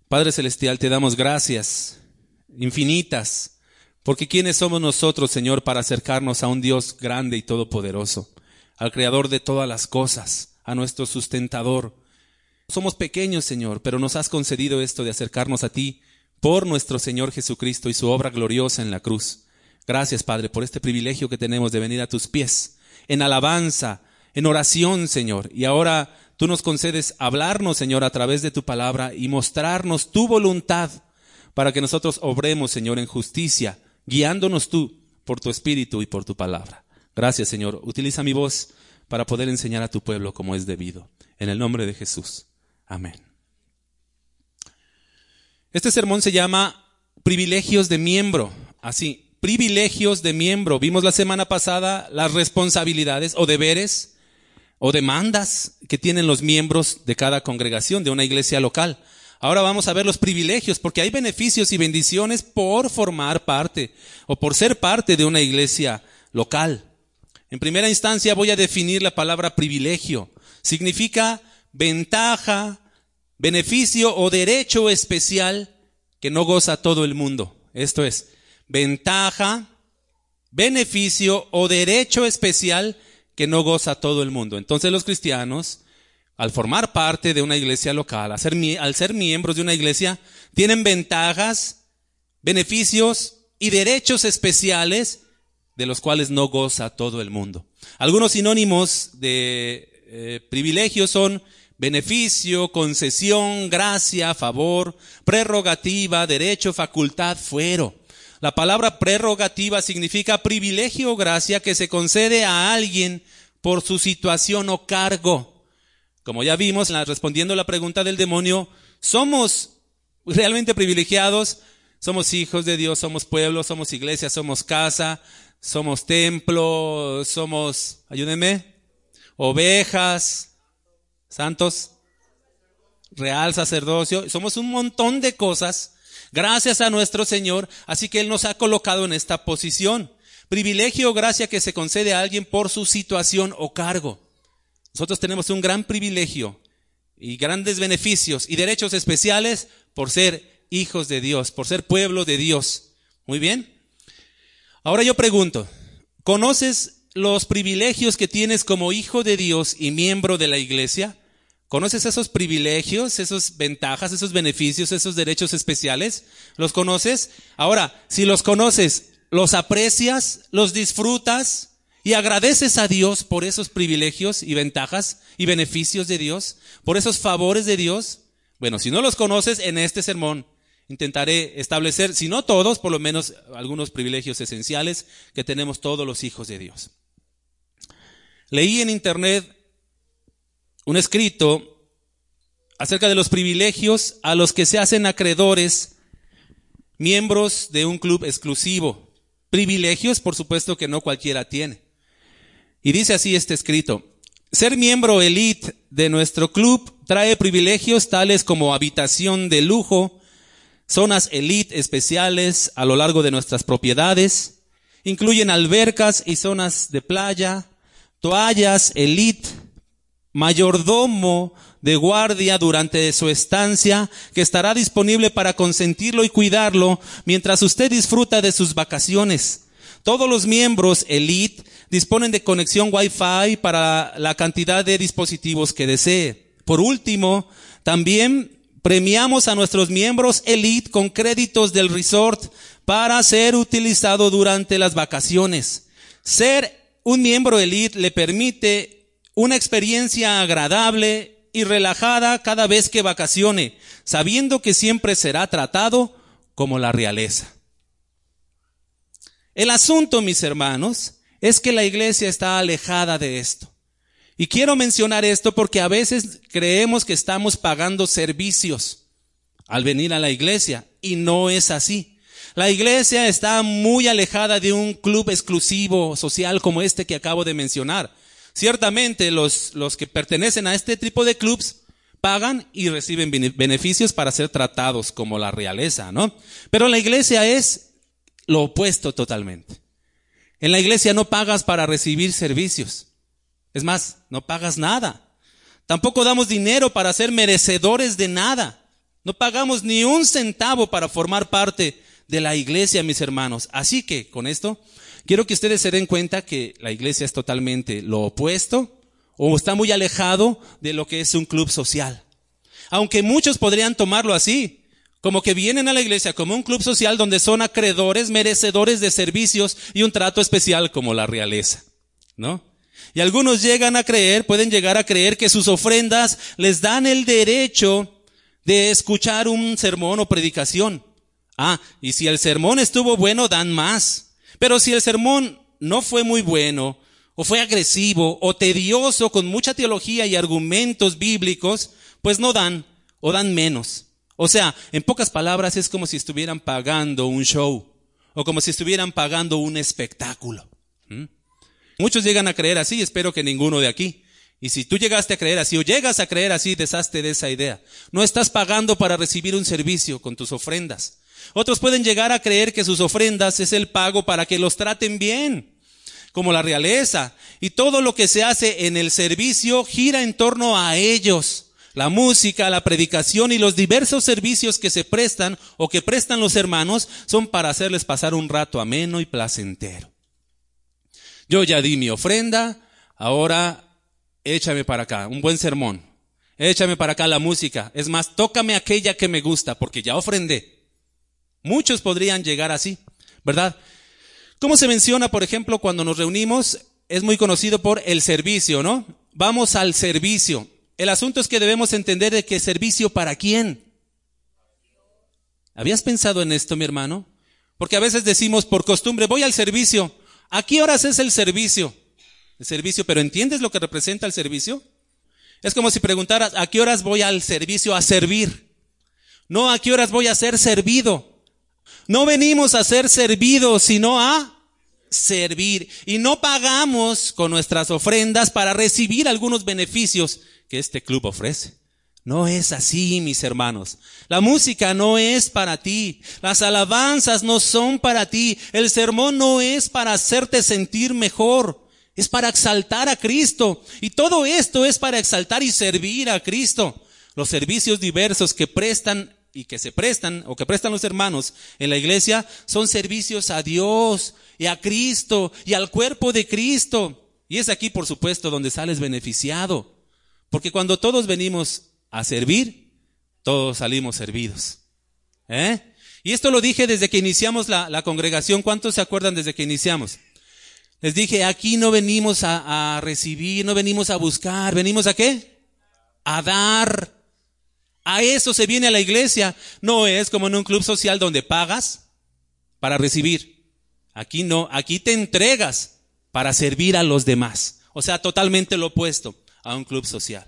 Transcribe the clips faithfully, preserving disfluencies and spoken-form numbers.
Padre Celestial, te damos gracias infinitas, porque ¿quiénes somos nosotros, Señor, para acercarnos a un Dios grande y todopoderoso, al Creador de todas las cosas, a nuestro sustentador? Somos pequeños, Señor, pero nos has concedido esto de acercarnos a ti por nuestro Señor Jesucristo y su obra gloriosa en la cruz. Gracias, Padre, por este privilegio que tenemos de venir a tus pies, en alabanza, en oración, Señor. Y ahora tú nos concedes hablarnos, Señor, a través de tu palabra y mostrarnos tu voluntad para que nosotros obremos, Señor, en justicia, guiándonos tú por tu Espíritu y por tu palabra. Gracias, Señor. Utiliza mi voz para poder enseñar a tu pueblo como es debido. En el nombre de Jesús. Amén. Este sermón se llama Privilegios de miembro. Así, privilegios de miembro. Vimos la semana pasada las responsabilidades o deberes o demandas que tienen los miembros de cada congregación, de una iglesia local. Ahora vamos a ver los privilegios, porque hay beneficios y bendiciones por formar parte o por ser parte de una iglesia local. En primera instancia voy a definir la palabra privilegio. Significa ventaja, beneficio o derecho especial que no goza todo el mundo. Esto es, ventaja, beneficio o derecho especial que no goza todo el mundo. Entonces los cristianos, al formar parte de una iglesia local, al ser, al ser miembros de una iglesia, tienen ventajas, beneficios y derechos especiales de los cuales no goza todo el mundo. Algunos sinónimos de eh, privilegios son beneficio, concesión, gracia, favor, prerrogativa, derecho, facultad, fuero. La palabra prerrogativa significa privilegio o gracia que se concede a alguien por su situación o cargo. Como ya vimos, respondiendo a la pregunta del demonio, ¿somos realmente privilegiados? Somos hijos de Dios, somos pueblo, somos iglesia, somos casa, somos templo, somos, ayúdenme, ovejas, santos, real sacerdocio, somos un montón de cosas gracias a nuestro Señor, así que Él nos ha colocado en esta posición. Privilegio o gracia que se concede a alguien por su situación o cargo. Nosotros tenemos un gran privilegio y grandes beneficios y derechos especiales por ser hijos de Dios, por ser pueblo de Dios. Muy bien. Ahora yo pregunto, ¿conoces los privilegios que tienes como hijo de Dios y miembro de la iglesia? ¿Conoces esos privilegios, esas ventajas, esos beneficios, esos derechos especiales? ¿Los conoces? Ahora, si los conoces, ¿los aprecias, los disfrutas y agradeces a Dios por esos privilegios y ventajas y beneficios de Dios, por esos favores de Dios? Bueno, si no los conoces, en este sermón intentaré establecer, si no todos, por lo menos algunos privilegios esenciales que tenemos todos los hijos de Dios. Leí en internet un escrito acerca de los privilegios a los que se hacen acreedores miembros de un club exclusivo. Privilegios, por supuesto, que no cualquiera tiene. Y dice así este escrito: ser miembro elite de nuestro club trae privilegios tales como habitación de lujo, zonas elite especiales a lo largo de nuestras propiedades, incluyen albercas y zonas de playa, toallas elite, mayordomo de guardia durante su estancia que estará disponible para consentirlo y cuidarlo mientras usted disfruta de sus vacaciones. Todos los miembros elite disponen de conexión Wi-Fi para la cantidad de dispositivos que desee. Por último, también premiamos a nuestros miembros elite con créditos del resort para ser utilizado durante las vacaciones. Ser un miembro elite le permite una experiencia agradable y relajada cada vez que vacacione, sabiendo que siempre será tratado como la realeza. El asunto, mis hermanos, es que la iglesia está alejada de esto. Y quiero mencionar esto porque a veces creemos que estamos pagando servicios al venir a la iglesia, y no es así. La iglesia está muy alejada de un club exclusivo social como este que acabo de mencionar. Ciertamente los, los que pertenecen a este tipo de clubs pagan y reciben beneficios para ser tratados como la realeza, ¿no? Pero la iglesia es lo opuesto totalmente. En la iglesia no pagas para recibir servicios. Es más, no pagas nada. Tampoco damos dinero para ser merecedores de nada. No pagamos ni un centavo para formar parte de la iglesia, mis hermanos. Así que, con esto, quiero que ustedes se den cuenta que la iglesia es totalmente lo opuesto o está muy alejado de lo que es un club social. Aunque muchos podrían tomarlo así, como que vienen a la iglesia como un club social donde son acreedores, merecedores de servicios y un trato especial como la realeza, ¿no? Y algunos llegan a creer, pueden llegar a creer que sus ofrendas les dan el derecho de escuchar un sermón o predicación. Ah, y si el sermón estuvo bueno, dan más. Pero si el sermón no fue muy bueno, o fue agresivo, o tedioso, con mucha teología y argumentos bíblicos, pues no dan, o dan menos. O sea, en pocas palabras, es como si estuvieran pagando un show, o como si estuvieran pagando un espectáculo. ¿Mm? Muchos llegan a creer así, espero que ninguno de aquí. Y si tú llegaste a creer así o llegas a creer así, deshazte de esa idea. No estás pagando para recibir un servicio con tus ofrendas. Otros pueden llegar a creer que sus ofrendas es el pago para que los traten bien, como la realeza. Y todo lo que se hace en el servicio gira en torno a ellos. La música, la predicación y los diversos servicios que se prestan o que prestan los hermanos son para hacerles pasar un rato ameno y placentero. Yo ya di mi ofrenda, ahora échame para acá, un buen sermón. Échame para acá la música. Es más, tócame aquella que me gusta, porque ya ofrendé. Muchos podrían llegar así, ¿verdad? ¿Cómo se menciona, por ejemplo, cuando nos reunimos? Es muy conocido por el servicio, ¿no? Vamos al servicio. El asunto es que debemos entender de qué servicio para quién. ¿Habías pensado en esto, mi hermano? Porque a veces decimos por costumbre, voy al servicio. ¿A qué horas es el servicio? El servicio, pero ¿entiendes lo que representa el servicio? Es como si preguntaras, ¿a qué horas voy al servicio a servir? No, ¿a qué horas voy a ser servido? No venimos a ser servidos, sino a servir. Y no pagamos con nuestras ofrendas para recibir algunos beneficios que este club ofrece. No es así, mis hermanos. La música no es para ti. Las alabanzas no son para ti. El sermón no es para hacerte sentir mejor. Es para exaltar a Cristo. Y todo esto es para exaltar y servir a Cristo. Los servicios diversos que prestan y que se prestan o que prestan los hermanos en la iglesia son servicios a Dios y a Cristo y al cuerpo de Cristo. Y es aquí, por supuesto, donde sales beneficiado. Porque cuando todos venimos a servir, todos salimos servidos. ¿Eh? Y esto lo dije desde que iniciamos la, la congregación. ¿Cuántos se acuerdan desde que iniciamos? Les dije, aquí no venimos a, a recibir, no venimos a buscar, ¿venimos a qué? A dar. A eso se viene a la iglesia. No es como en un club social donde pagas para recibir. Aquí no, aquí te entregas para servir a los demás. O sea, totalmente lo opuesto a un club social.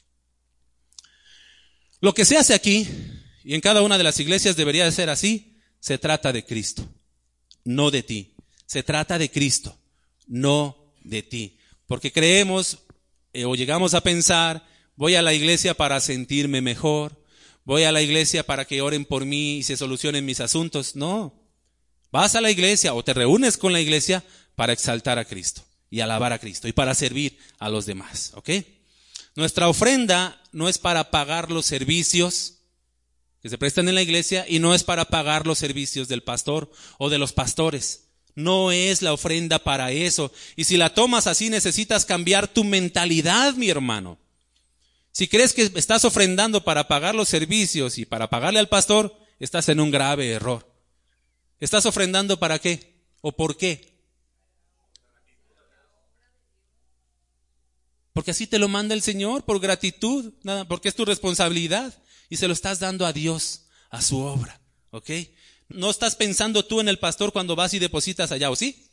Lo que se hace aquí, y en cada una de las iglesias debería de ser así, se trata de Cristo, no de ti. Se trata de Cristo, no de ti. Porque creemos eh, o llegamos a pensar, voy a la iglesia para sentirme mejor, voy a la iglesia para que oren por mí y se solucionen mis asuntos. No, vas a la iglesia o te reúnes con la iglesia para exaltar a Cristo y alabar a Cristo y para servir a los demás, ¿ok? Nuestra ofrenda no es para pagar los servicios que se prestan en la iglesia y no es para pagar los servicios del pastor o de los pastores. No es la ofrenda para eso. Y si la tomas así, necesitas cambiar tu mentalidad, mi hermano. Si crees que estás ofrendando para pagar los servicios y para pagarle al pastor, estás en un grave error. ¿Estás ofrendando para qué? ¿O por qué? Porque así te lo manda el Señor, por gratitud, nada, porque es tu responsabilidad y se lo estás dando a Dios, a su obra, ¿ok? No estás pensando tú en el pastor cuando vas y depositas allá, ¿o sí?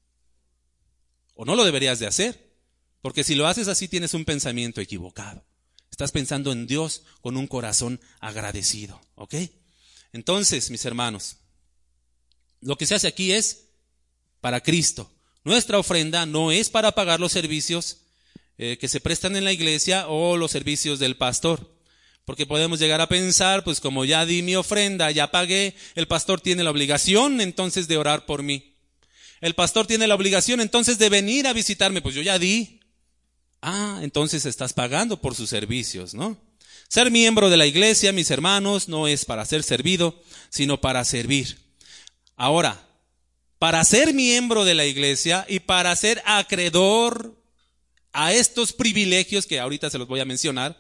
O no lo deberías de hacer, porque si lo haces así tienes un pensamiento equivocado. Estás pensando en Dios con un corazón agradecido, ¿ok? Entonces, mis hermanos, lo que se hace aquí es para Cristo. Nuestra ofrenda no es para pagar los servicios eh, que se prestan en la iglesia o los servicios del pastor. Porque podemos llegar a pensar, pues como ya di mi ofrenda, ya pagué, el pastor tiene la obligación entonces de orar por mí. El pastor tiene la obligación entonces de venir a visitarme, pues yo ya di. Ah, entonces estás pagando por sus servicios, ¿no? Ser miembro de la iglesia, mis hermanos, no es para ser servido, sino para servir. Ahora, para ser miembro de la iglesia y para ser acreedor a estos privilegios que ahorita se los voy a mencionar,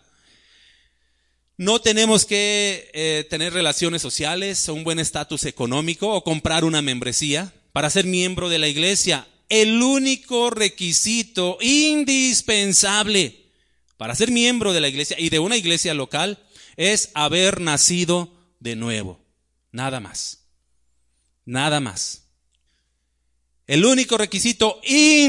no tenemos que eh, tener relaciones sociales o un buen estatus económico o comprar una membresía para ser miembro de la iglesia. El único requisito indispensable para ser miembro de la iglesia y de una iglesia local es haber nacido de nuevo. Nada más. Nada más. El único requisito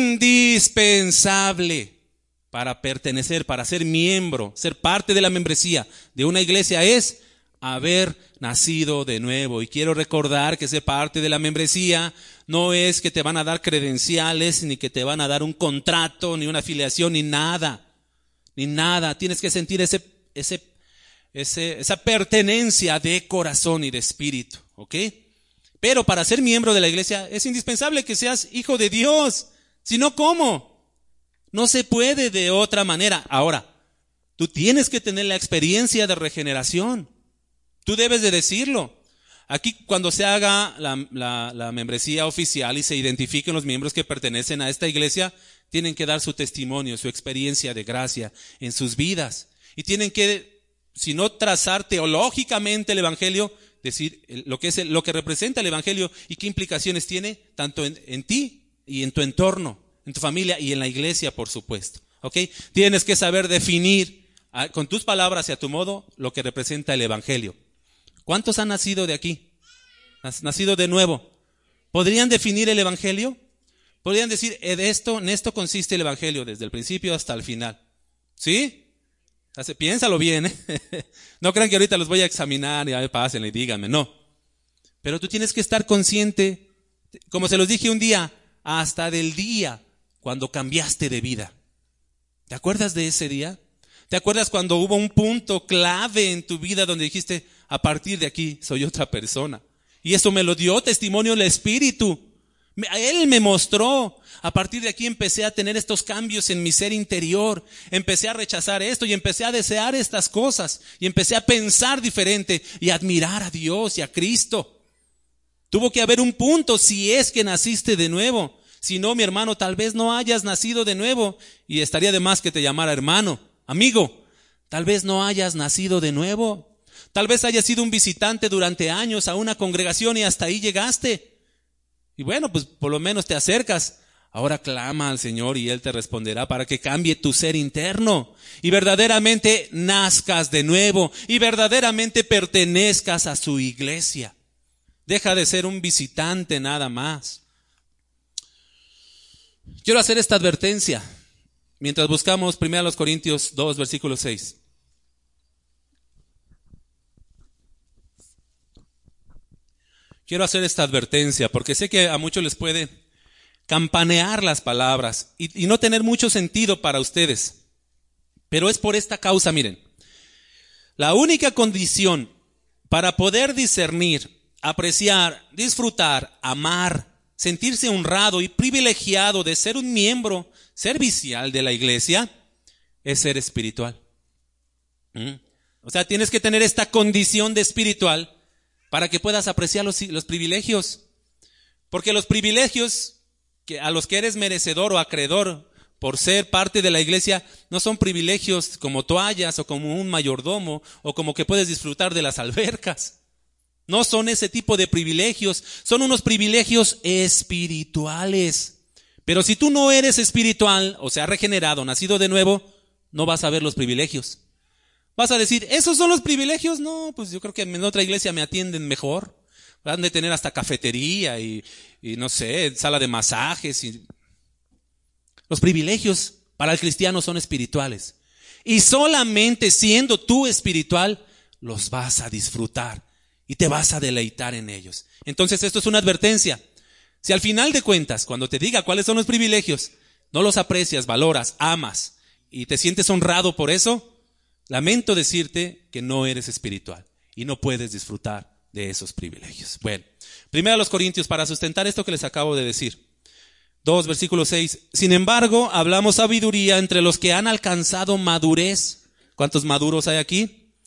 indispensable para pertenecer, para ser miembro, ser parte de la membresía de una iglesia es haber nacido de nuevo. Y quiero recordar que ser parte de la membresía no es que te van a dar credenciales, ni que te van a dar un contrato, ni una afiliación, ni nada. Ni nada. Tienes que sentir ese, ese, ese, esa pertenencia de corazón y de espíritu. ¿Ok? Pero para ser miembro de la iglesia es indispensable que seas hijo de Dios. Si no, ¿cómo? No se puede de otra manera. Ahora, tú tienes que tener la experiencia de regeneración. Tú debes de decirlo. Aquí cuando se haga la, la, la membresía oficial y se identifiquen los miembros que pertenecen a esta iglesia, tienen que dar su testimonio, su experiencia de gracia en sus vidas. Y tienen que, si no trazar teológicamente el evangelio, decir lo que es el, lo que representa el evangelio y qué implicaciones tiene tanto en, en ti y en tu entorno, en tu familia y en la iglesia, por supuesto. ¿Ok? Tienes que saber definir a, con tus palabras y a tu modo lo que representa el evangelio. ¿Cuántos han nacido de aquí? ¿Has nacido de nuevo? ¿Podrían definir el evangelio? ¿Podrían decir, de esto, en esto consiste el evangelio desde el principio hasta el final? ¿Sí? Piénsalo bien, ¿eh? No crean que ahorita los voy a examinar y a ver, pásenle y díganme, no. Pero tú tienes que estar consciente, como se los dije un día, hasta del día cuando cambiaste de vida. ¿Te acuerdas de ese día? ¿Te acuerdas cuando hubo un punto clave en tu vida donde dijiste, a partir de aquí soy otra persona? Y eso me lo dio testimonio el Espíritu. Él me mostró. A partir de aquí empecé a tener estos cambios en mi ser interior. Empecé a rechazar esto y empecé a desear estas cosas. Y empecé a pensar diferente y a admirar a Dios y a Cristo. Tuvo que haber un punto si es que naciste de nuevo. Si no, mi hermano, tal vez no hayas nacido de nuevo. Y estaría de más que te llamara hermano, amigo. Tal vez no hayas nacido de nuevo. Tal vez hayas sido un visitante durante años a una congregación y hasta ahí llegaste. Y bueno, pues por lo menos te acercas. Ahora clama al Señor y Él te responderá para que cambie tu ser interno. Y verdaderamente nazcas de nuevo. Y verdaderamente pertenezcas a su iglesia. Deja de ser un visitante nada más. Quiero hacer esta advertencia. Mientras buscamos primero Corintios dos, versículo seis. Quiero hacer esta advertencia porque sé que a muchos les puede campanear las palabras y, y no tener mucho sentido para ustedes. Pero es por esta causa, miren. La única condición para poder discernir, apreciar, disfrutar, amar, sentirse honrado y privilegiado de ser un miembro servicial de la iglesia es ser espiritual. ¿Mm? O sea, tienes que tener esta condición de espiritual para que puedas apreciar los, los privilegios. Porque los privilegios que, a los que eres merecedor o acreedor por ser parte de la iglesia no son privilegios como toallas o como un mayordomo o como que puedes disfrutar de las albercas. No son ese tipo de privilegios, son unos privilegios espirituales. Pero si tú no eres espiritual, o sea, regenerado, nacido de nuevo, no vas a ver los privilegios. Vas a decir, ¿esos son los privilegios? No, pues yo creo que en otra iglesia me atienden mejor. Han de tener hasta cafetería y, y no sé, sala de masajes. Y... Los privilegios para el cristiano son espirituales. Y solamente siendo tú espiritual, los vas a disfrutar y te vas a deleitar en ellos. Entonces esto es una advertencia. Si al final de cuentas, cuando te diga cuáles son los privilegios, no los aprecias, valoras, amas y te sientes honrado por eso, lamento decirte que no eres espiritual y no puedes disfrutar de esos privilegios. Bueno, primero a los Corintios, para sustentar esto que les acabo de decir. dos, versículo seis. Sin embargo, hablamos sabiduría entre los que han alcanzado madurez. ¿Cuántos maduros hay aquí?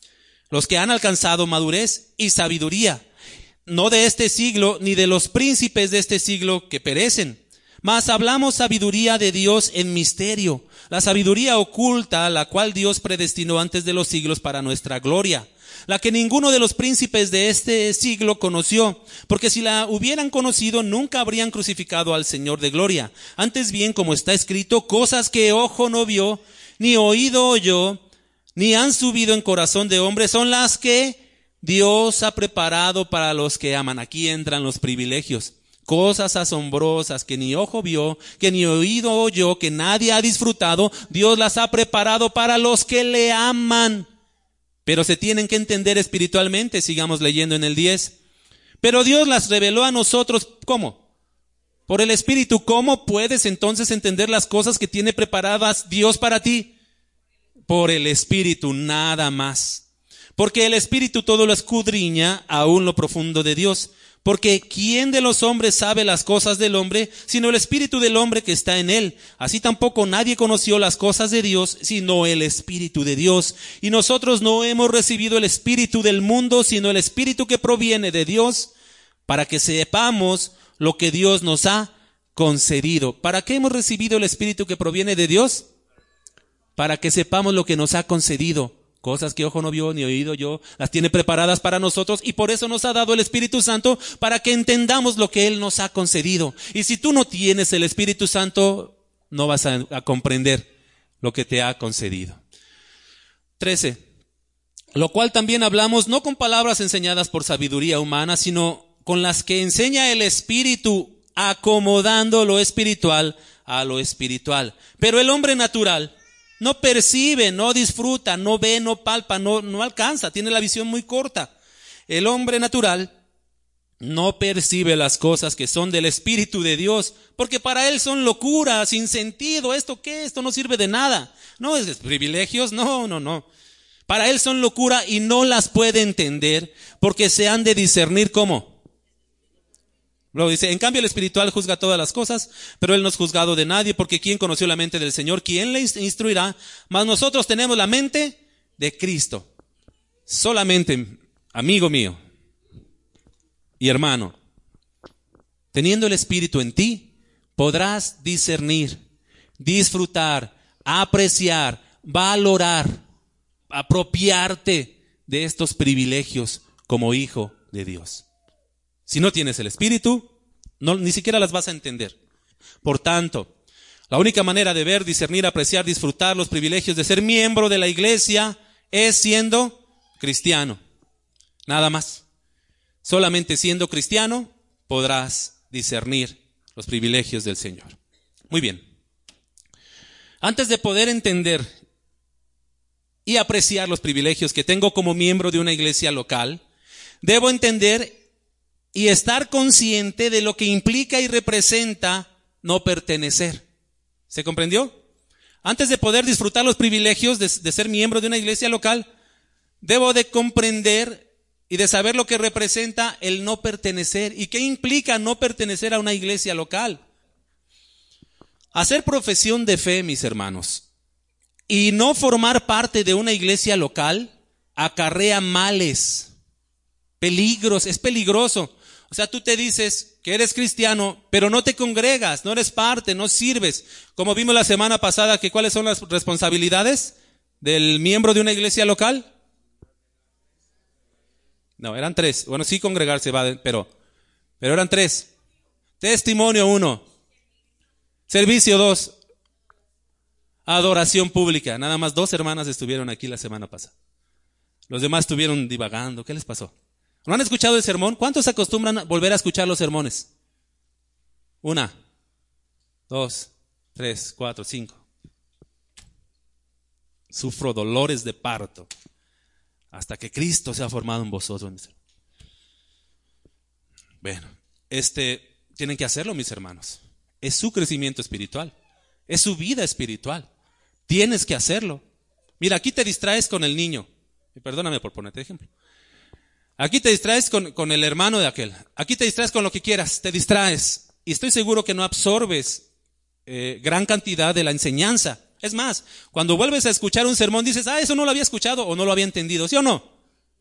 los que han alcanzado madurez y sabiduría, no de este siglo, ni de los príncipes de este siglo que perecen. Mas hablamos sabiduría de Dios en misterio, la sabiduría oculta, la cual Dios predestinó antes de los siglos para nuestra gloria, la que ninguno de los príncipes de este siglo conoció, porque si la hubieran conocido, nunca habrían crucificado al Señor de gloria. Antes bien, como está escrito, cosas que ojo no vio, ni oído oyó, ni han subido en corazón de hombre, son las que Dios ha preparado para los que aman. Aquí entran los privilegios. Cosas asombrosas que ni ojo vio, que ni oído oyó, que nadie ha disfrutado, Dios las ha preparado para los que le aman. Pero se tienen que entender espiritualmente, sigamos leyendo en el diez. Pero Dios las reveló a nosotros, ¿cómo? Por el Espíritu. ¿Cómo puedes entonces entender las cosas que tiene preparadas Dios para ti? Por el Espíritu, nada más. Porque el Espíritu todo lo escudriña, aún lo profundo de Dios. Porque ¿quién de los hombres sabe las cosas del hombre, sino el Espíritu del hombre que está en él? Así tampoco nadie conoció las cosas de Dios, sino el Espíritu de Dios. Y nosotros no hemos recibido el Espíritu del mundo, sino el Espíritu que proviene de Dios, para que sepamos lo que Dios nos ha concedido. ¿Para qué hemos recibido el Espíritu que proviene de Dios? Para que sepamos lo que nos ha concedido. Cosas que ojo no vio ni oído yo, las tiene preparadas para nosotros, y por eso nos ha dado el Espíritu Santo, para que entendamos lo que Él nos ha concedido. Y si tú no tienes el Espíritu Santo, no vas a, a comprender lo que te ha concedido. trece. Lo cual también hablamos no con palabras enseñadas por sabiduría humana, sino con las que enseña el Espíritu, acomodando lo espiritual a lo espiritual. Pero el hombre natural no percibe, no disfruta, no ve, no palpa, no, no alcanza, tiene la visión muy corta. El hombre natural no percibe las cosas que son del Espíritu de Dios, porque para él son locura, sin sentido. ¿Esto qué? Esto no sirve de nada. No es privilegios, no, no, no. Para él son locura y no las puede entender, porque se han de discernir ¿cómo? Luego dice, en cambio el espiritual juzga todas las cosas, pero él no es juzgado de nadie, porque ¿quién conoció la mente del Señor? ¿Quién le instruirá? Mas nosotros tenemos la mente de Cristo. Solamente, amigo mío y hermano, teniendo el Espíritu en ti, podrás discernir, disfrutar, apreciar, valorar, apropiarte de estos privilegios como hijo de Dios. Si no tienes el Espíritu, no, ni siquiera las vas a entender. Por tanto, la única manera de ver, discernir, apreciar, disfrutar los privilegios de ser miembro de la iglesia es siendo cristiano. Nada más. Solamente siendo cristiano podrás discernir los privilegios del Señor. Muy bien. Antes de poder entender y apreciar los privilegios que tengo como miembro de una iglesia local, debo entender y estar consciente de lo que implica y representa no pertenecer. ¿Se comprendió? Antes de poder disfrutar los privilegios de, de ser miembro de una iglesia local, debo de comprender y de saber lo que representa el no pertenecer. ¿Y qué implica no pertenecer a una iglesia local? Hacer profesión de fe, mis hermanos, y no formar parte de una iglesia local acarrea males, peligros, es peligroso. O sea, tú te dices que eres cristiano, pero no te congregas, no eres parte, no sirves. Como vimos la semana pasada, que ¿cuáles son las responsabilidades del miembro de una iglesia local? No, eran tres. Bueno, sí congregarse va, pero, pero eran tres. Testimonio uno. Servicio dos. Adoración pública. Nada más dos hermanas estuvieron aquí la semana pasada. Los demás estuvieron divagando. ¿Qué les pasó? ¿No han escuchado el sermón? ¿Cuántos acostumbran a volver a escuchar los sermones? Una, dos, tres, cuatro, cinco. Sufro dolores de parto hasta que Cristo se ha formado en vosotros. Bueno, este, tienen que hacerlo, mis hermanos. Es su crecimiento espiritual. Es su vida espiritual. Tienes que hacerlo. Mira, aquí te distraes con el niño. Y perdóname por ponerte ejemplo. Aquí te distraes con, con el hermano de aquel. Aquí te distraes con lo que quieras. Te distraes. Y estoy seguro que no absorbes eh, gran cantidad de la enseñanza. Es más, cuando vuelves a escuchar un sermón dices, ah, eso no lo había escuchado o no lo había entendido. ¿Sí o no?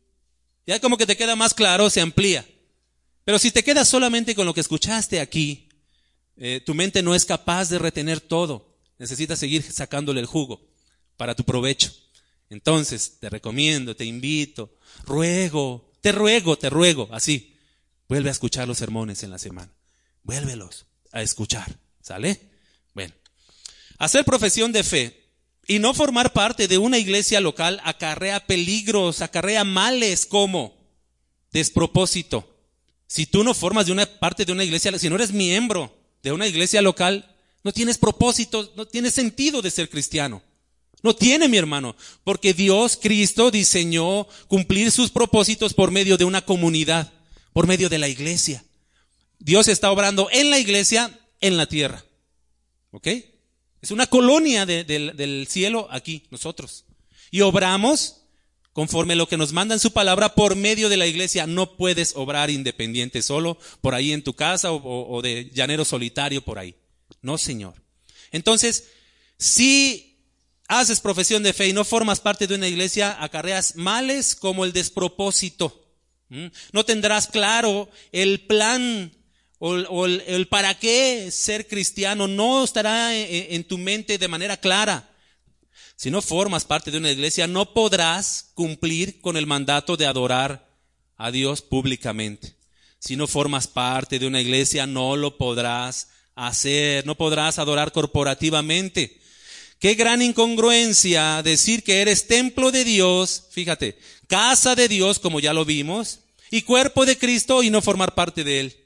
Ya como que te queda más claro, se amplía. Pero si te quedas solamente con lo que escuchaste aquí, eh, tu mente no es capaz de retener todo. Necesitas seguir sacándole el jugo para tu provecho. Entonces, te recomiendo, te invito, ruego, te ruego, te ruego, así. Vuelve a escuchar los sermones en la semana. Vuélvelos a escuchar, ¿sale? Bueno, hacer profesión de fe y no formar parte de una iglesia local acarrea peligros, acarrea males como despropósito. Si tú no formas de una parte de una iglesia, si no eres miembro de una iglesia local, no tienes propósito, no tienes sentido de ser cristiano. No tiene, mi hermano, porque Dios, Cristo, diseñó cumplir sus propósitos por medio de una comunidad, por medio de la iglesia. Dios está obrando en la iglesia, en la tierra. ¿Ok? Es una colonia de, de, del cielo aquí, nosotros. Y obramos conforme lo que nos manda en su palabra por medio de la iglesia. No puedes obrar independiente solo por ahí en tu casa o, o, o de llanero solitario por ahí. No, Señor. Entonces, si haces profesión de fe y no formas parte de una iglesia, acarreas males como el despropósito. ¿Mm? No tendrás claro el plan o, o el, el para qué ser cristiano. No estará en, en tu mente de manera clara. Si no formas parte de una iglesia, no podrás cumplir con el mandato de adorar a Dios públicamente. Si no formas parte de una iglesia, no lo podrás hacer, no podrás adorar corporativamente. Qué gran incongruencia decir que eres templo de Dios, fíjate, casa de Dios, como ya lo vimos, y cuerpo de Cristo y no formar parte de Él.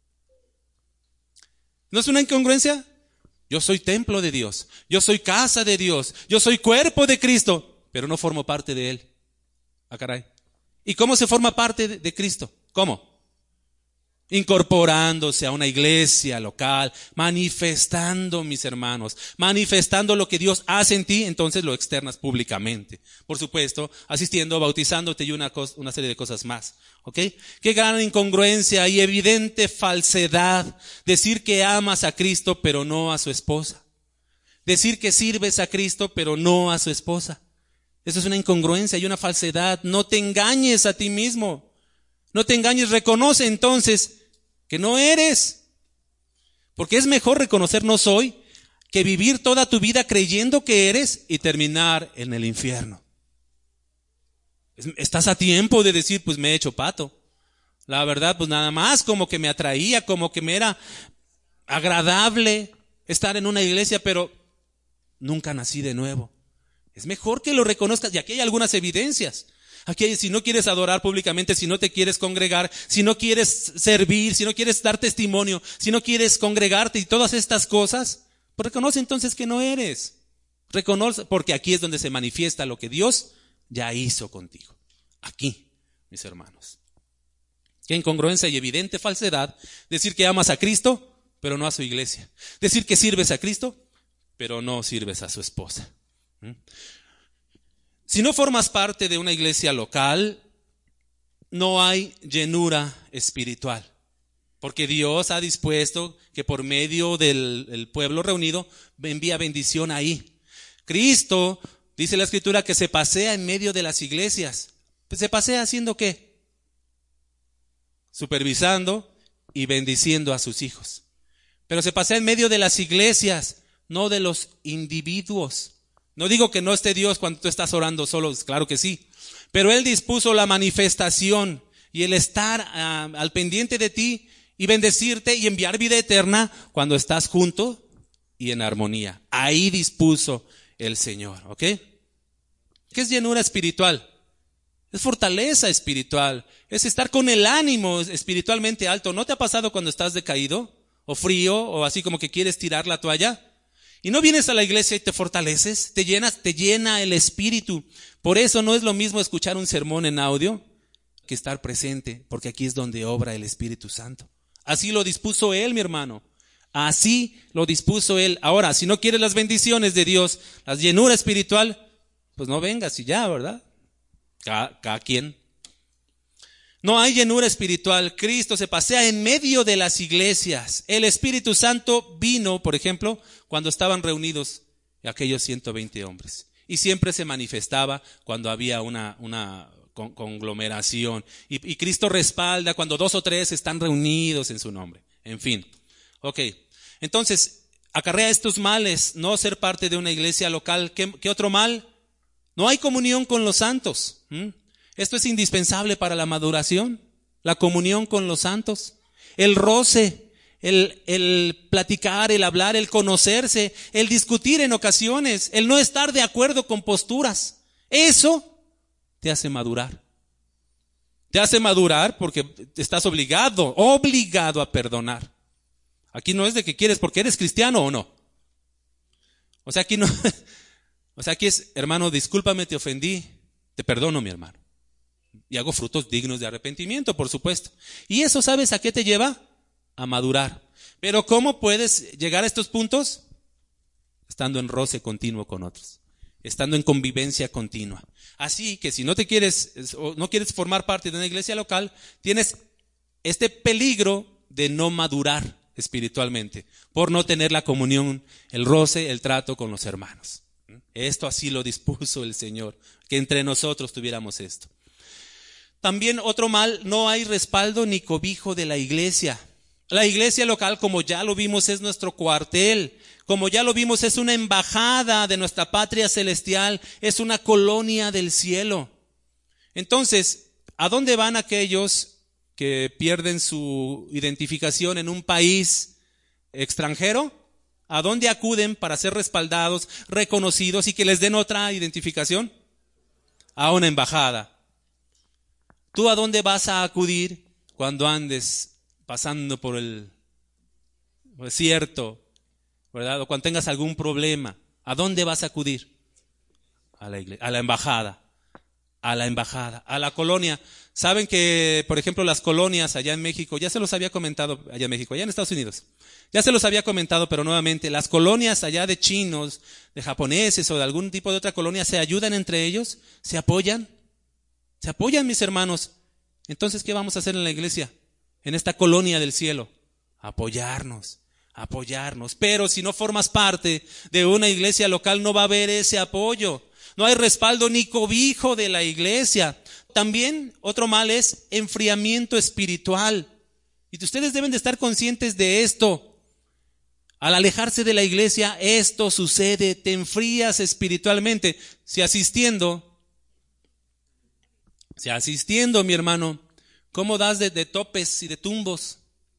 ¿No es una incongruencia? Yo soy templo de Dios, yo soy casa de Dios, yo soy cuerpo de Cristo, pero no formo parte de Él. Ah, caray. ¿Y cómo se forma parte de, de Cristo? ¿Cómo? Incorporándose a una iglesia local, manifestando, mis hermanos, manifestando lo que Dios hace en ti, entonces lo externas públicamente. Por supuesto, asistiendo, bautizándote y una, cosa, una serie de cosas más. ¿Ok? Qué gran incongruencia y evidente falsedad decir que amas a Cristo pero no a su esposa. Decir que sirves a Cristo pero no a su esposa. Eso es una incongruencia y una falsedad. No te engañes a ti mismo. No te engañes, reconoce entonces que no eres. Porque es mejor reconocer no soy que vivir toda tu vida creyendo que eres y terminar en el infierno. Estás a tiempo de decir, pues me he hecho pato. La verdad, pues nada más como que me atraía, como que me era agradable estar en una iglesia, pero nunca nací de nuevo. Es mejor que lo reconozcas y aquí hay algunas evidencias. Aquí, si no quieres adorar públicamente, si no te quieres congregar, si no quieres servir, si no quieres dar testimonio, si no quieres congregarte y todas estas cosas, pues reconoce entonces que no eres. Reconoce, porque aquí es donde se manifiesta lo que Dios ya hizo contigo. Aquí, mis hermanos. Qué incongruencia y evidente falsedad decir que amas a Cristo, pero no a su iglesia. Decir que sirves a Cristo, pero no sirves a su esposa. ¿Mm? Si no formas parte de una iglesia local, no hay llenura espiritual. Porque Dios ha dispuesto que por medio del, del pueblo reunido envía bendición ahí. Cristo, dice la Escritura, que se pasea en medio de las iglesias. Pues ¿se pasea haciendo qué? Supervisando y bendiciendo a sus hijos. Pero se pasea en medio de las iglesias, no de los individuos. No digo que no esté Dios cuando tú estás orando solo, claro que sí. Pero Él dispuso la manifestación y el estar uh, al pendiente de ti y bendecirte y enviar vida eterna cuando estás junto y en armonía. Ahí dispuso el Señor, ¿ok? ¿Qué es llenura espiritual? Es fortaleza espiritual. Es estar con el ánimo espiritualmente alto. ¿No te ha pasado cuando estás decaído o frío o así como que quieres tirar la toalla? Y no vienes a la iglesia y te fortaleces, te llenas, te llena el espíritu. Por eso no es lo mismo escuchar un sermón en audio que estar presente, porque aquí es donde obra el Espíritu Santo. Así lo dispuso Él, mi hermano. Así lo dispuso Él. Ahora, si no quieres las bendiciones de Dios, la llenura espiritual, pues no vengas y ya, ¿verdad? Cada, cada quien. No hay llenura espiritual. Cristo se pasea en medio de las iglesias. El Espíritu Santo vino, por ejemplo, cuando estaban reunidos aquellos ciento veinte hombres. Y siempre se manifestaba cuando había una, una con, conglomeración. Y, y Cristo respalda cuando dos o tres están reunidos en su nombre. En fin. Ok. Entonces, acarrea estos males, no ser parte de una iglesia local. ¿Qué, qué otro mal? No hay comunión con los santos. ¿Mm? Esto es indispensable para la maduración. La comunión con los santos. El roce. El, el platicar, el hablar, el conocerse, el discutir en ocasiones, el no estar de acuerdo con posturas. Eso te hace madurar. Te hace madurar porque estás obligado, obligado a perdonar. Aquí no es de que quieres porque eres cristiano o no. O sea, aquí no, o sea, aquí es, hermano, discúlpame, te ofendí, te perdono, mi hermano. Y hago frutos dignos de arrepentimiento, por supuesto. ¿Y eso sabes a qué te lleva? A madurar. Pero ¿cómo puedes llegar a estos puntos? Estando en roce continuo con otros, estando en convivencia continua. Así que si no te quieres, o no quieres formar parte de una iglesia local, tienes este peligro de no madurar espiritualmente, por no tener la comunión, el roce, el trato con los hermanos. Esto así lo dispuso el Señor, que entre nosotros tuviéramos esto. También otro mal, no hay respaldo ni cobijo de la iglesia. La iglesia local, como ya lo vimos, es nuestro cuartel. Como ya lo vimos, es una embajada de nuestra patria celestial. Es una colonia del cielo. Entonces, ¿a dónde van aquellos que pierden su identificación en un país extranjero? ¿A dónde acuden para ser respaldados, reconocidos y que les den otra identificación? A una embajada. ¿Tú a dónde vas a acudir cuando andes pasando por el desierto, ¿verdad? O cuando tengas algún problema? ¿A dónde vas a acudir? A la iglesia, a la embajada, a la embajada, a la colonia. Saben que, por ejemplo, las colonias allá en México, ya se los había comentado allá en México, allá en Estados Unidos, ya se los había comentado, pero nuevamente, las colonias allá de chinos, de japoneses o de algún tipo de otra colonia, se ayudan entre ellos, se apoyan, se apoyan, mis hermanos. Entonces, ¿qué vamos a hacer en la iglesia? En esta colonia del cielo, apoyarnos, apoyarnos. Pero si no formas parte de una iglesia local, no va a haber ese apoyo. No hay respaldo ni cobijo de la iglesia. También otro mal es enfriamiento espiritual. Y ustedes deben de estar conscientes de esto. Al alejarse de la iglesia, esto sucede, te enfrías espiritualmente. Si asistiendo, si asistiendo, mi hermano, ¿cómo das de, de topes y de tumbos?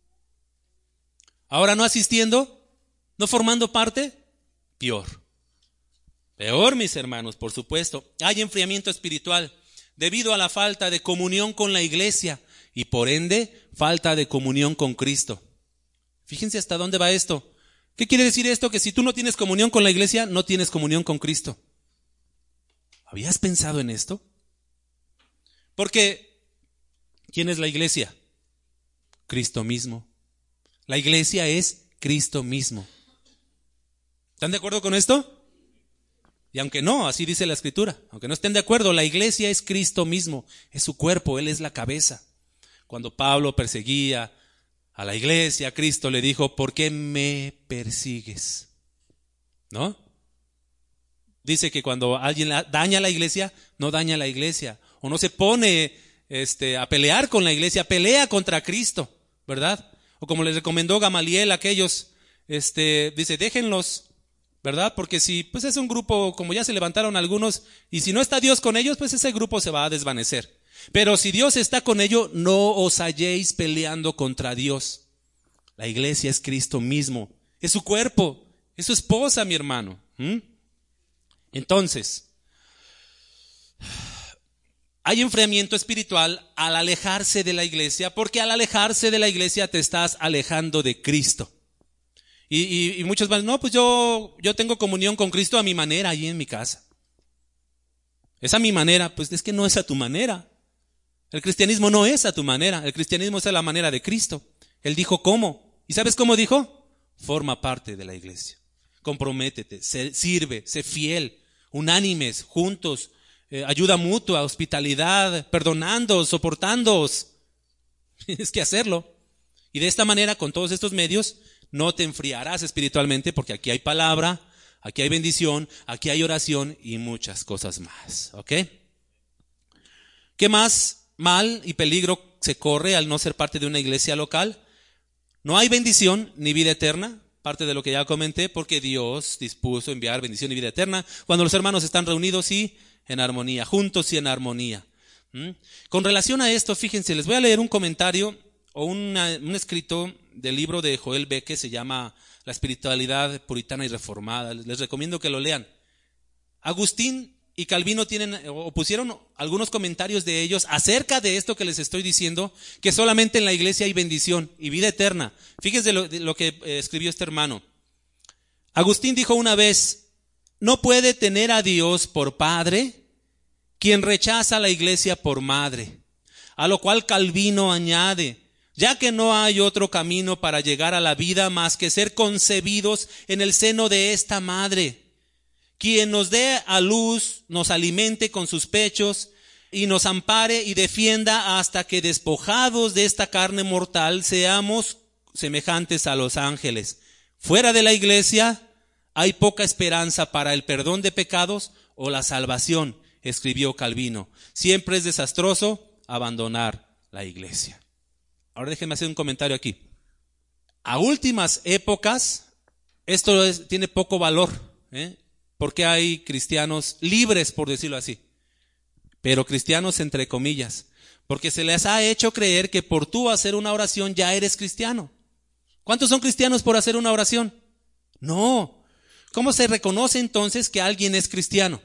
Ahora no asistiendo, no formando parte, peor. Peor, mis hermanos, por supuesto. Hay enfriamiento espiritual debido a la falta de comunión con la iglesia y por ende, falta de comunión con Cristo. Fíjense hasta dónde va esto. ¿Qué quiere decir esto? Que si tú no tienes comunión con la iglesia, no tienes comunión con Cristo. ¿Habías pensado en esto? Porque ¿quién es la iglesia? Cristo mismo. La iglesia es Cristo mismo. ¿Están de acuerdo con esto? Y aunque no, así dice la Escritura, aunque no estén de acuerdo, la iglesia es Cristo mismo, es su cuerpo, Él es la cabeza. Cuando Pablo perseguía a la iglesia, Cristo le dijo, ¿por qué me persigues? ¿No? Dice que cuando alguien daña a la iglesia, no daña a la iglesia, o no se pone este, a pelear con la iglesia, pelea contra Cristo, ¿verdad? O como les recomendó Gamaliel a aquellos, este, dice, déjenlos, ¿verdad? Porque si pues es un grupo, como ya se levantaron algunos, y si no está Dios con ellos, pues ese grupo se va a desvanecer. Pero si Dios está con ellos, no os halléis peleando contra Dios. La iglesia es Cristo mismo, es su cuerpo, es su esposa, mi hermano. ¿Mm? Entonces, hay enfriamiento espiritual al alejarse de la iglesia, porque al alejarse de la iglesia te estás alejando de Cristo. Y, y, y muchos van, no, pues yo, yo tengo comunión con Cristo a mi manera, ahí en mi casa. Es a mi manera, pues es que no es a tu manera. El cristianismo no es a tu manera, el cristianismo es a la manera de Cristo. Él dijo cómo. ¿Y sabes cómo dijo? Forma parte de la iglesia. Comprométete, sé, sirve, sé fiel, unánimes, juntos, eh, ayuda mutua, hospitalidad, perdonándoos, soportándoos. Tienes que hacerlo. Y de esta manera, con todos estos medios, no te enfriarás espiritualmente, porque aquí hay palabra, aquí hay bendición, aquí hay oración y muchas cosas más. ¿Ok? ¿Qué más mal y peligro se corre al no ser parte de una iglesia local? No hay bendición ni vida eterna, parte de lo que ya comenté, porque Dios dispuso enviar bendición y vida eterna cuando los hermanos están reunidos y en armonía, juntos y en armonía. ¿Mm? Con relación a esto, fíjense, les voy a leer un comentario o una, un escrito del libro de Joel Beeke, se llama La espiritualidad puritana y reformada. Les recomiendo que lo lean. Agustín y Calvino tienen o pusieron algunos comentarios de ellos acerca de esto que les estoy diciendo, que solamente en la iglesia hay bendición y vida eterna. Fíjense lo, lo que eh, escribió este hermano. Agustín dijo una vez: no puede tener a Dios por padre quien rechaza a la iglesia por madre. A lo cual Calvino añade: ya que no hay otro camino para llegar a la vida más que ser concebidos en el seno de esta madre, quien nos dé a luz, nos alimente con sus pechos y nos ampare y defienda hasta que, despojados de esta carne mortal, seamos semejantes a los ángeles. Fuera de la iglesia hay poca esperanza para el perdón de pecados o la salvación, escribió Calvino. Siempre es desastroso abandonar la iglesia. Ahora déjenme hacer un comentario aquí. A últimas épocas, esto es, tiene poco valor, ¿eh? Porque hay cristianos libres, por decirlo así, pero cristianos entre comillas, porque se les ha hecho creer que por tú hacer una oración ya eres cristiano. ¿Cuántos son cristianos por hacer una oración? No. ¿Cómo se reconoce entonces que alguien es cristiano?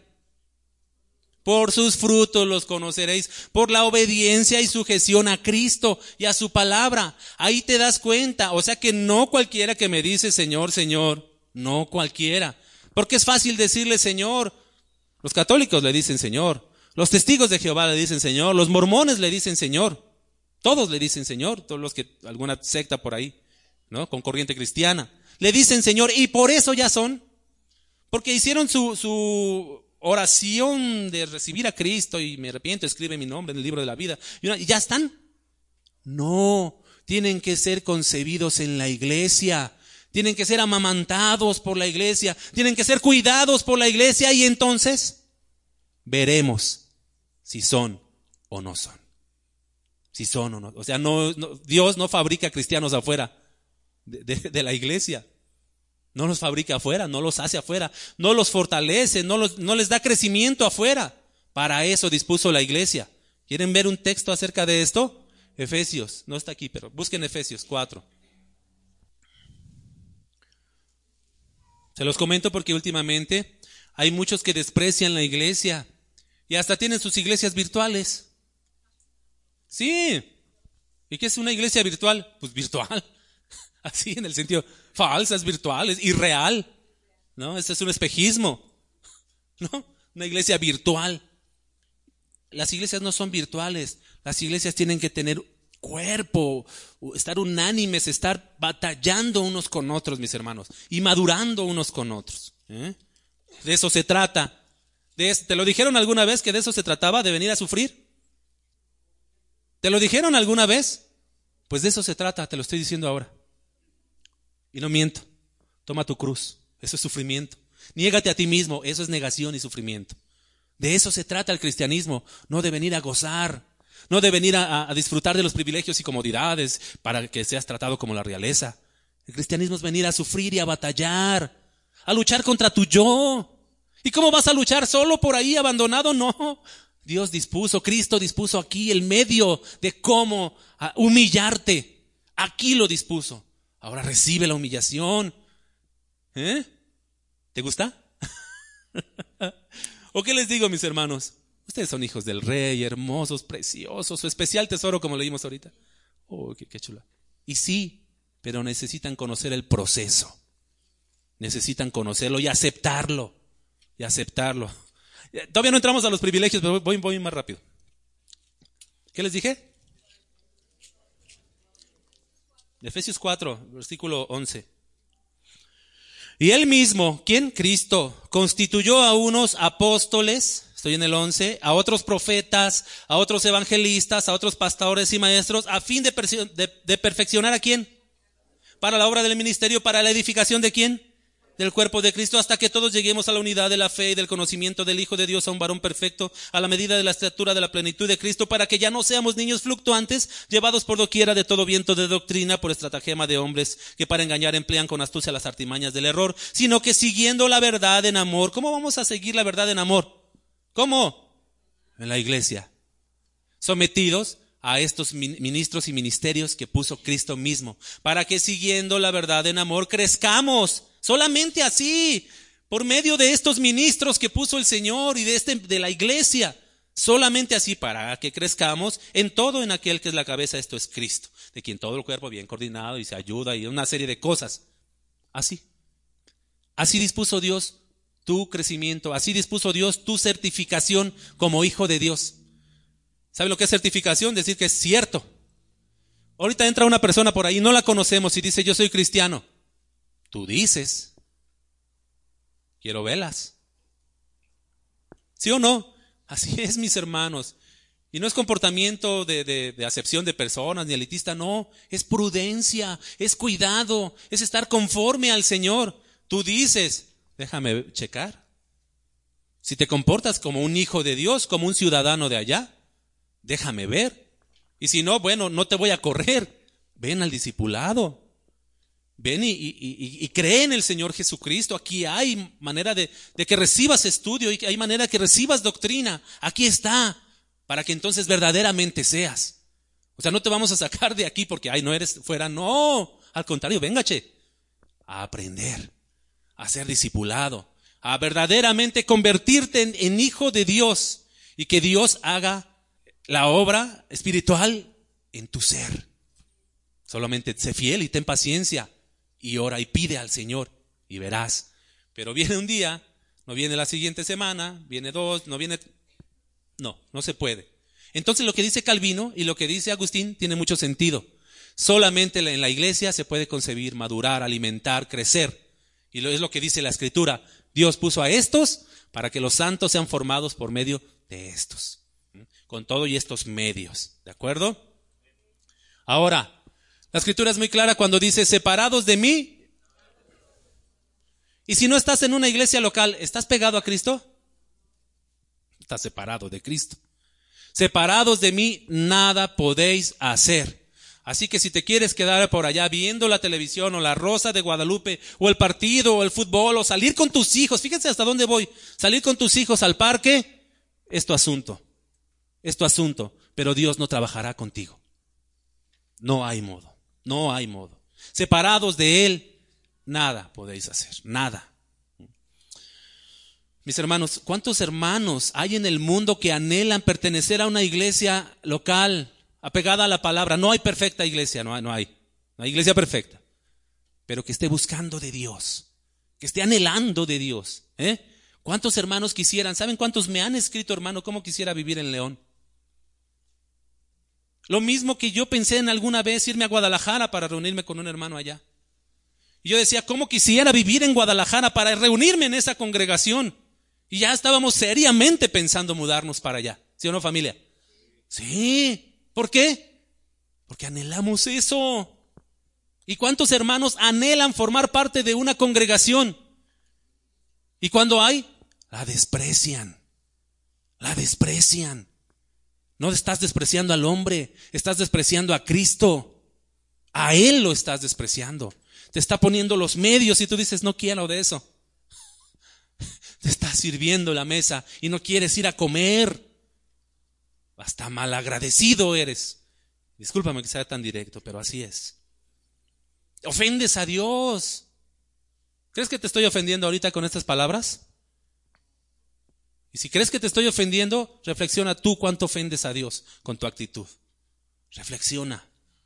Por sus frutos los conoceréis, por la obediencia y sujeción a Cristo y a su palabra. Ahí te das cuenta, o sea que no cualquiera que me dice Señor, Señor, no cualquiera. Porque es fácil decirle Señor. Los católicos le dicen Señor, los testigos de Jehová le dicen Señor, los mormones le dicen Señor, todos le dicen Señor, todos los que, alguna secta por ahí, ¿no? Con corriente cristiana, le dicen Señor, y por eso ya son, porque hicieron su, su oración de recibir a Cristo y me arrepiento, escribe mi nombre en el libro de la vida, y ya están. No, tienen que ser concebidos en la iglesia. Tienen que ser amamantados por la iglesia, tienen que ser cuidados por la iglesia, y entonces veremos si son o no son. Si son o no. O sea, no, no, Dios no fabrica cristianos afuera de, de, de la iglesia. No los fabrica afuera, no los hace afuera, no los fortalece, no, los, no les da crecimiento afuera. Para eso dispuso la iglesia. ¿Quieren ver un texto acerca de esto? Efesios, no está aquí, pero busquen Efesios cuatro. Se los comento porque últimamente hay muchos que desprecian la iglesia y hasta tienen sus iglesias virtuales. Sí. ¿Y qué es una iglesia virtual? Pues virtual. Así en el sentido falsas, virtuales, irreal. ¿No? Este es un espejismo. ¿No? Una iglesia virtual. Las iglesias no son virtuales. Las iglesias tienen que tener cuerpo, estar unánimes, estar batallando unos con otros, mis hermanos, y madurando unos con otros. ¿Eh? De eso se trata. De eso, ¿te lo dijeron alguna vez que de eso se trataba, de venir a sufrir? ¿Te lo dijeron alguna vez? Pues de eso se trata, te lo estoy diciendo ahora. Y no miento. Toma tu cruz, eso es sufrimiento. Niégate a ti mismo, eso es negación y sufrimiento. De eso se trata el cristianismo, no de venir a gozar. No de venir a, a disfrutar de los privilegios y comodidades para que seas tratado como la realeza. El cristianismo es venir a sufrir y a batallar, a luchar contra tu yo. ¿Y cómo vas a luchar solo por ahí abandonado? No. Dios dispuso, Cristo dispuso aquí el medio de cómo humillarte. Aquí lo dispuso. Ahora recibe la humillación. ¿Eh? ¿Te gusta? ¿O qué les digo, mis hermanos? Ustedes son hijos del rey, hermosos, preciosos, su especial tesoro, como leímos ahorita. Oh, qué, qué chula. Y sí, pero necesitan conocer el proceso. Necesitan conocerlo y aceptarlo. Y aceptarlo. Todavía no entramos a los privilegios, pero voy, voy más rápido. ¿Qué les dije? Efesios cuatro, versículo once. Y él mismo, ¿quién? Cristo, constituyó a unos apóstoles, estoy en el once, a otros profetas, a otros evangelistas, a otros pastores y maestros, a fin de, de, de perfeccionar ¿a quién? Para la obra del ministerio, para la edificación ¿de quién? del cuerpo de Cristo hasta que todos lleguemos a la unidad de la fe y del conocimiento del Hijo de Dios, a un varón perfecto, a la medida de la estatura de la plenitud de Cristo, para que ya no seamos niños fluctuantes, llevados por doquiera de todo viento de doctrina, por estratagema de hombres que para engañar emplean con astucia las artimañas del error, sino que siguiendo la verdad en amor. ¿Cómo vamos a seguir la verdad en amor? ¿Cómo? En la iglesia. Sometidos a estos ministros y ministerios que puso Cristo mismo, para que siguiendo la verdad en amor crezcamos. Solamente así, por medio de estos ministros que puso el Señor y de este de la iglesia, solamente así, para que crezcamos en todo en aquel que es la cabeza, esto es Cristo, de quien todo el cuerpo bien coordinado y se ayuda y una serie de cosas. Así. Así dispuso Dios tu crecimiento, así dispuso Dios tu certificación como hijo de Dios. ¿Sabe lo que es certificación? Decir que es cierto. Ahorita entra una persona por ahí, no la conocemos y dice, yo soy cristiano. Tú dices, quiero velas. ¿Sí o no? Así es, mis hermanos. Y no es comportamiento de, de, de acepción de personas ni elitista, no. Es prudencia, es cuidado, es estar conforme al Señor. Tú dices, déjame checar. Si te comportas como un hijo de Dios, como un ciudadano de allá, déjame ver. Y si no, bueno, no te voy a correr. Ven al discipulado. Ven y, y, y, y cree en el Señor Jesucristo. Aquí hay manera de, de que recibas estudio y hay manera de que recibas doctrina. Aquí está, para que entonces verdaderamente seas. O sea, no te vamos a sacar de aquí porque, ay, no eres fuera. No, al contrario, véngache a aprender, a ser discipulado, a verdaderamente convertirte en, en hijo de Dios y que Dios haga la obra espiritual en tu ser. Solamente sé fiel y ten paciencia y ora y pide al Señor y verás. Pero viene un día, no viene la siguiente semana, viene dos, no viene... No, no se puede. Entonces lo que dice Calvino y lo que dice Agustín tiene mucho sentido. Solamente en la iglesia se puede concebir, madurar, alimentar, crecer. Y es lo que dice la Escritura. Dios puso a estos para que los santos sean formados por medio de estos. Con todo y estos medios. ¿De acuerdo? Ahora, la Escritura es muy clara cuando dice, separados de mí. Y si no estás en una iglesia local, ¿estás pegado a Cristo? Estás separado de Cristo. Separados de mí, nada podéis hacer. Así que si te quieres quedar por allá viendo la televisión o la Rosa de Guadalupe o el partido o el fútbol o salir con tus hijos, fíjense hasta dónde voy, salir con tus hijos al parque, es tu asunto. Es tu asunto, pero Dios no trabajará contigo. No hay modo, no hay modo. Separados de Él, nada podéis hacer, nada. Mis hermanos, ¿cuántos hermanos hay en el mundo que anhelan pertenecer a una iglesia local, apegada a la palabra? No hay perfecta iglesia, no hay, no hay, no hay iglesia perfecta, pero que esté buscando de Dios, que esté anhelando de Dios, ¿eh? ¿Cuántos hermanos quisieran? ¿Saben cuántos me han escrito, hermano, cómo quisiera vivir en León? Lo mismo que yo pensé en alguna vez irme a Guadalajara para reunirme con un hermano allá. Y yo decía, ¿cómo quisiera vivir en Guadalajara para reunirme en esa congregación? Y ya estábamos seriamente pensando mudarnos para allá. ¿Sí o no, familia? Sí. ¿Por qué? Porque anhelamos eso. ¿Y cuántos hermanos anhelan formar parte de una congregación? ¿Y cuando hay? La desprecian. La desprecian. No estás despreciando al hombre, estás despreciando a Cristo. A Él lo estás despreciando. Te está poniendo los medios y tú dices, no quiero de eso. Te está sirviendo la mesa y no quieres ir a comer. Hasta malagradecido eres. Discúlpame que sea tan directo, pero así es. Ofendes a Dios. ¿Crees que te estoy ofendiendo ahorita con estas palabras? Y si crees que te estoy ofendiendo, reflexiona tú cuánto ofendes a Dios con tu actitud. Reflexiona.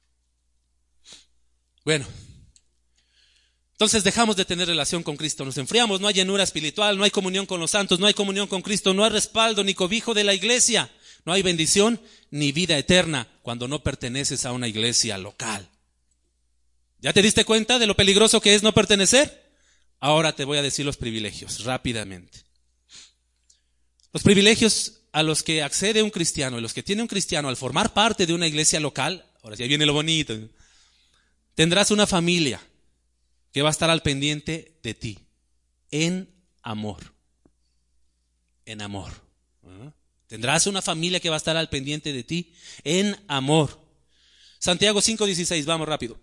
Bueno, entonces dejamos de tener relación con Cristo, nos enfriamos, no hay llenura espiritual, no hay comunión con los santos, no hay comunión con Cristo, no hay respaldo ni cobijo de la iglesia, no hay bendición ni vida eterna cuando no perteneces a una iglesia local. ¿Ya te diste cuenta de lo peligroso que es no pertenecer? Ahora te voy a decir los privilegios, rápidamente. Los privilegios a los que accede un cristiano y los que tiene un cristiano al formar parte de una iglesia local, ahora sí, ahí viene lo bonito, tendrás una familia que va a estar al pendiente de ti. en amor. En amor. ¿Ah? Tendrás una familia que va a estar al pendiente de ti en amor. Santiago cinco dieciséis, vamos rápido.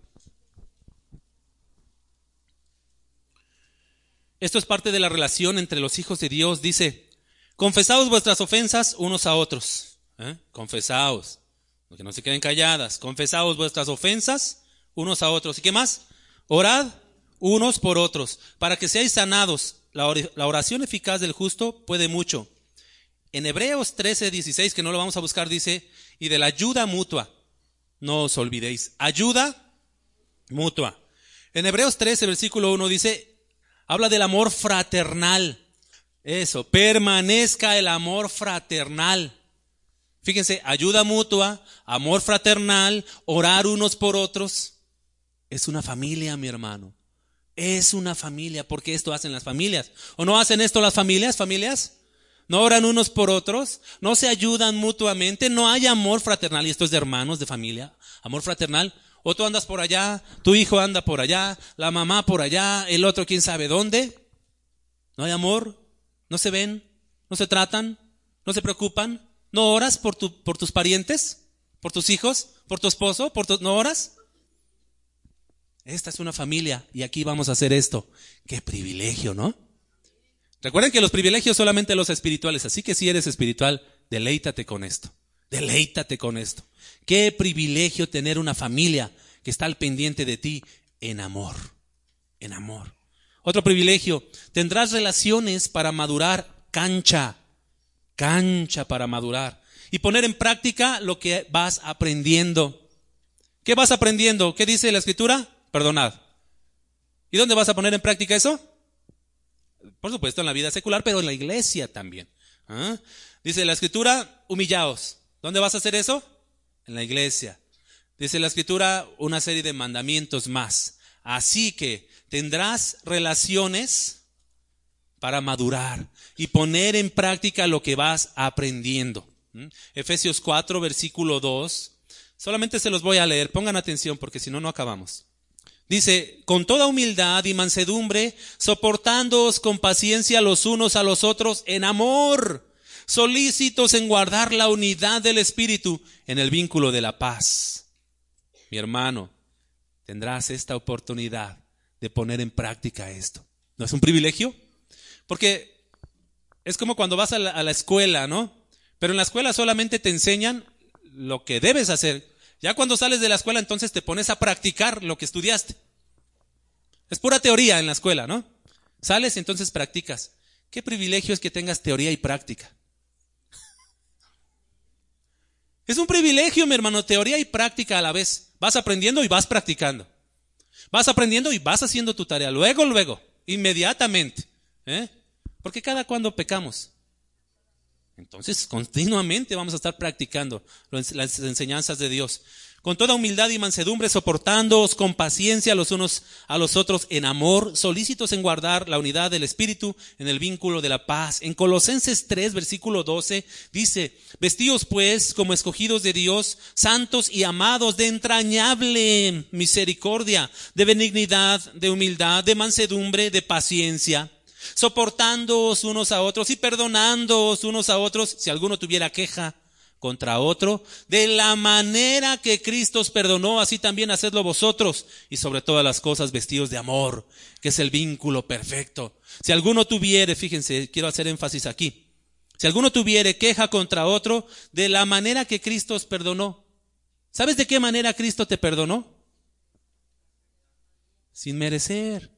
Esto es parte de la relación entre los hijos de Dios. Dice, confesaos vuestras ofensas unos a otros. ¿Eh? Confesaos, que no se queden calladas. Confesaos vuestras ofensas unos a otros. ¿Y qué más? Orad unos por otros, para que seáis sanados. La oración eficaz del justo puede mucho. En Hebreos trece dieciséis, que no lo vamos a buscar, dice, y de la ayuda mutua, no os olvidéis. Ayuda mutua. En Hebreos trece, versículo uno, dice, habla del amor fraternal. Eso, permanezca el amor fraternal. Fíjense, ayuda mutua, amor fraternal, orar unos por otros. Es una familia, mi hermano. Es una familia, porque esto hacen las familias. ¿O no hacen esto las familias? ¿Familias? ¿No oran unos por otros? ¿No se ayudan mutuamente? ¿No hay amor fraternal? Y esto es de hermanos, de familia. Amor fraternal. O tú andas por allá, tu hijo anda por allá, la mamá por allá, el otro quién sabe dónde. ¿No hay amor? ¿No se ven? ¿No se tratan? ¿No se preocupan? ¿No oras por tu, por tus parientes? ¿Por tus hijos? ¿Por tu esposo? ¿Por tu, ¿No oras? Esta es una familia y aquí vamos a hacer esto. Qué privilegio, ¿no? Recuerden que los privilegios solamente los espirituales, así que si eres espiritual, deleítate con esto. Deleítate con esto. Qué privilegio tener una familia que está al pendiente de ti en amor. En amor. Otro privilegio, tendrás relaciones para madurar, cancha. Cancha para madurar. Y poner en práctica lo que vas aprendiendo. ¿Qué vas aprendiendo? ¿Qué dice la Escritura? Perdonad. ¿Y dónde vas a poner en práctica eso? Por supuesto en la vida secular, pero en la iglesia también. ¿Ah? Dice la Escritura, humillaos. ¿Dónde vas a hacer eso? En la iglesia. Dice la Escritura, una serie de mandamientos más. Así que tendrás relaciones para madurar y poner en práctica lo que vas aprendiendo. ¿Mm? Efesios cuatro, versículo dos. Solamente se los voy a leer, pongan atención porque si no, no acabamos. Dice, con toda humildad y mansedumbre, soportándoos con paciencia los unos a los otros en amor, solícitos en guardar la unidad del Espíritu en el vínculo de la paz. Mi hermano, tendrás esta oportunidad de poner en práctica esto. ¿No es un privilegio? Porque es como cuando vas a la, a la escuela, ¿no? Pero en la escuela solamente te enseñan lo que debes hacer. Ya cuando sales de la escuela, entonces te pones a practicar lo que estudiaste. Es pura teoría en la escuela, ¿no? Sales y entonces practicas. Qué privilegio es que tengas teoría y práctica. Es un privilegio, mi hermano, teoría y práctica a la vez. Vas aprendiendo y vas practicando. Vas aprendiendo y vas haciendo tu tarea. Luego, luego, inmediatamente. ¿Eh? Porque cada cuando pecamos. Entonces, continuamente vamos a estar practicando las enseñanzas de Dios. Con toda humildad y mansedumbre, soportándoos con paciencia los unos a los otros en amor, solícitos en guardar la unidad del Espíritu en el vínculo de la paz. En Colosenses tres, versículo doce, dice, vestíos pues como escogidos de Dios, santos y amados, de entrañable misericordia, de benignidad, de humildad, de mansedumbre, de paciencia, soportándoos unos a otros y perdonándoos unos a otros si alguno tuviera queja contra otro, de la manera que Cristo os perdonó, así también hacedlo vosotros, y sobre todas las cosas vestidos de amor, que es el vínculo perfecto. Si alguno tuviere, fíjense, quiero hacer énfasis aquí, si alguno tuviere queja contra otro, de la manera que Cristo os perdonó. ¿Sabes de qué manera Cristo te perdonó? Sin merecer.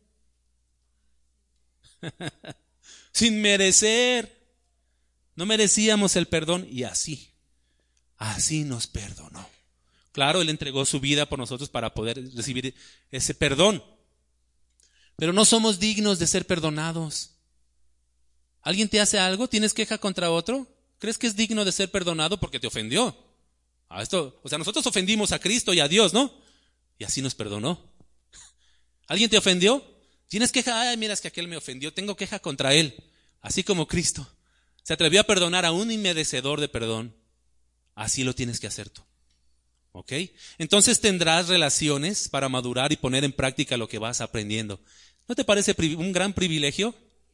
Sin merecer. No merecíamos el perdón y así. Así nos perdonó. Claro, Él entregó su vida por nosotros para poder recibir ese perdón. Pero no somos dignos de ser perdonados. ¿Alguien te hace algo? ¿Tienes queja contra otro? ¿Crees que es digno de ser perdonado porque te ofendió? A esto, o sea, nosotros ofendimos a Cristo y a Dios, ¿no? Y así nos perdonó. ¿Alguien te ofendió? ¿Tienes queja? Ay, mira, es que aquel me ofendió. Tengo queja contra él. Así como Cristo se atrevió a perdonar a un inmerecedor de perdón. Así lo tienes que hacer tú. ¿Ok? Entonces tendrás relaciones para madurar y poner en práctica lo que vas aprendiendo. ¿No te parece un gran privilegio?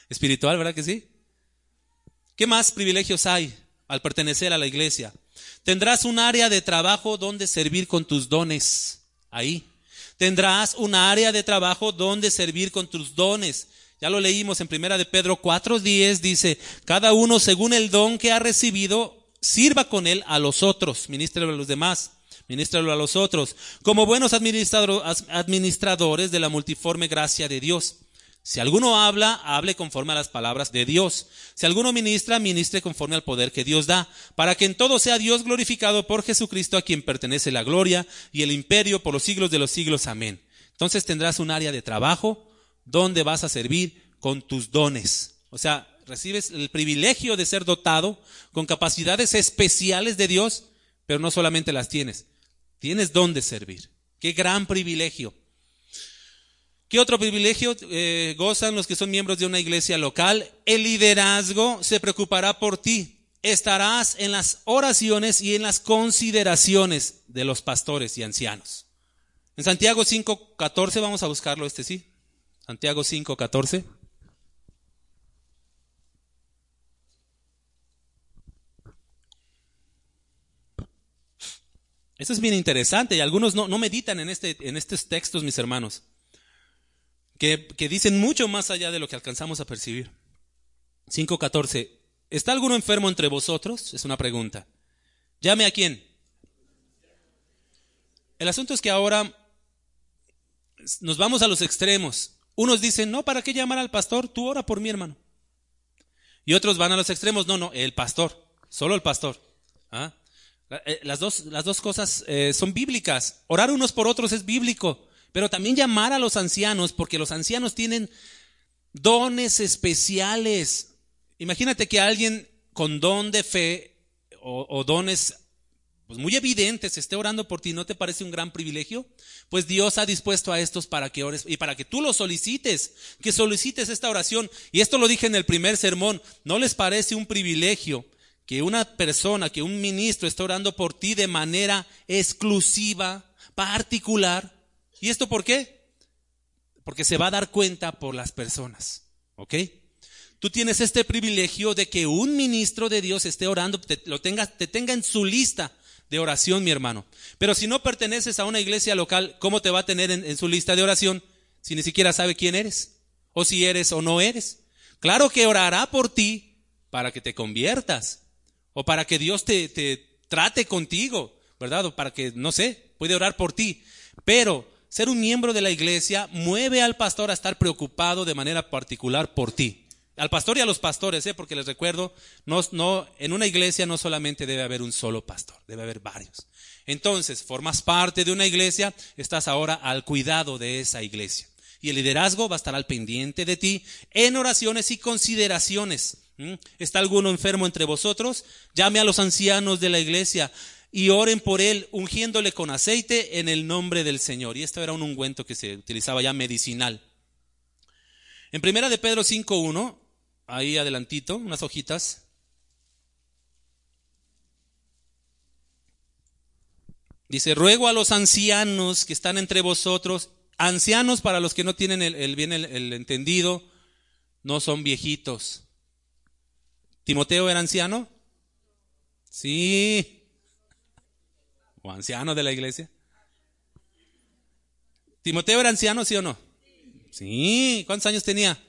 espiritual, ¿verdad que sí? ¿Qué más privilegios hay al pertenecer a la iglesia? Tendrás un área de trabajo donde servir con tus dones. Ahí. Tendrás un área de trabajo donde servir con tus dones. Ya lo leímos en primera de Pedro cuatro diez, dice, cada uno según el don que ha recibido, sirva con él a los otros, ministrelo a los demás, ministrelo a los otros, como buenos administradores de la multiforme gracia de Dios. Si alguno habla, hable conforme a las palabras de Dios. Si alguno ministra, ministre conforme al poder que Dios da, para que en todo sea Dios glorificado por Jesucristo, a quien pertenece la gloria y el imperio por los siglos de los siglos. Amén. Entonces tendrás un área de trabajo donde vas a servir con tus dones. O sea, recibes el privilegio de ser dotado con capacidades especiales de Dios, pero no solamente las tienes, tienes don de servir. ¡Qué gran privilegio! ¿Qué otro privilegio eh, gozan los que son miembros de una iglesia local? El liderazgo se preocupará por ti. Estarás en las oraciones y en las consideraciones de los pastores y ancianos. En Santiago cinco catorce, vamos a buscarlo este sí. Santiago cinco catorce. Esto es bien interesante y algunos no, no meditan en, este, en estos textos, mis hermanos. Que, que dicen mucho más allá de lo que alcanzamos a percibir. cinco catorce. ¿Está alguno enfermo entre vosotros? Es una pregunta. ¿Llame a quién? El asunto es que ahora nos vamos a los extremos. Unos dicen, no, ¿para qué llamar al pastor? Tú ora por mí, hermano. Y otros van a los extremos, no, no, el pastor, solo el pastor. ¿Ah? Las dos, las dos cosas eh, son bíblicas. Orar unos por otros es bíblico. Pero también llamar a los ancianos, porque los ancianos tienen dones especiales. Imagínate que alguien con don de fe o, o dones pues muy evidentes esté orando por ti. ¿No te parece un gran privilegio? Pues Dios ha dispuesto a estos para que ores y para que tú los solicites, que solicites esta oración. Y esto lo dije en el primer sermón. ¿No les parece un privilegio que una persona, que un ministro esté orando por ti de manera exclusiva, particular? ¿Y esto por qué? Porque se va a dar cuenta por las personas, ¿ok? Tú tienes este privilegio de que un ministro de Dios esté orando, te, lo tenga, te tenga en su lista de oración, mi hermano. Pero si no perteneces a una iglesia local, ¿cómo te va a tener en, en su lista de oración si ni siquiera sabe quién eres? O si eres o no eres. Claro que orará por ti para que te conviertas, o para que Dios te, te trate contigo, ¿verdad? O para que, no sé, puede orar por ti, pero ser un miembro de la iglesia mueve al pastor a estar preocupado de manera particular por ti. Al pastor y a los pastores, ¿eh? Porque les recuerdo, no, no, en una iglesia no solamente debe haber un solo pastor, debe haber varios. Entonces, formas parte de una iglesia, estás ahora al cuidado de esa iglesia. Y el liderazgo va a estar al pendiente de ti en oraciones y consideraciones. ¿Mm? ¿Está alguno enfermo entre vosotros? Llame a los ancianos de la iglesia y oren por él, ungiéndole con aceite en el nombre del Señor. Y esto era un ungüento que se utilizaba ya medicinal. En primera de Pedro cinco uno, ahí adelantito, unas hojitas. Dice, ruego a los ancianos que están entre vosotros. Ancianos, para los que no tienen el, el bien el, el entendido, no son viejitos. ¿Timoteo era anciano? Sí. ¿O anciano de la iglesia? ¿Timoteo era anciano, sí o no? Sí. ¿Cuántos años tenía?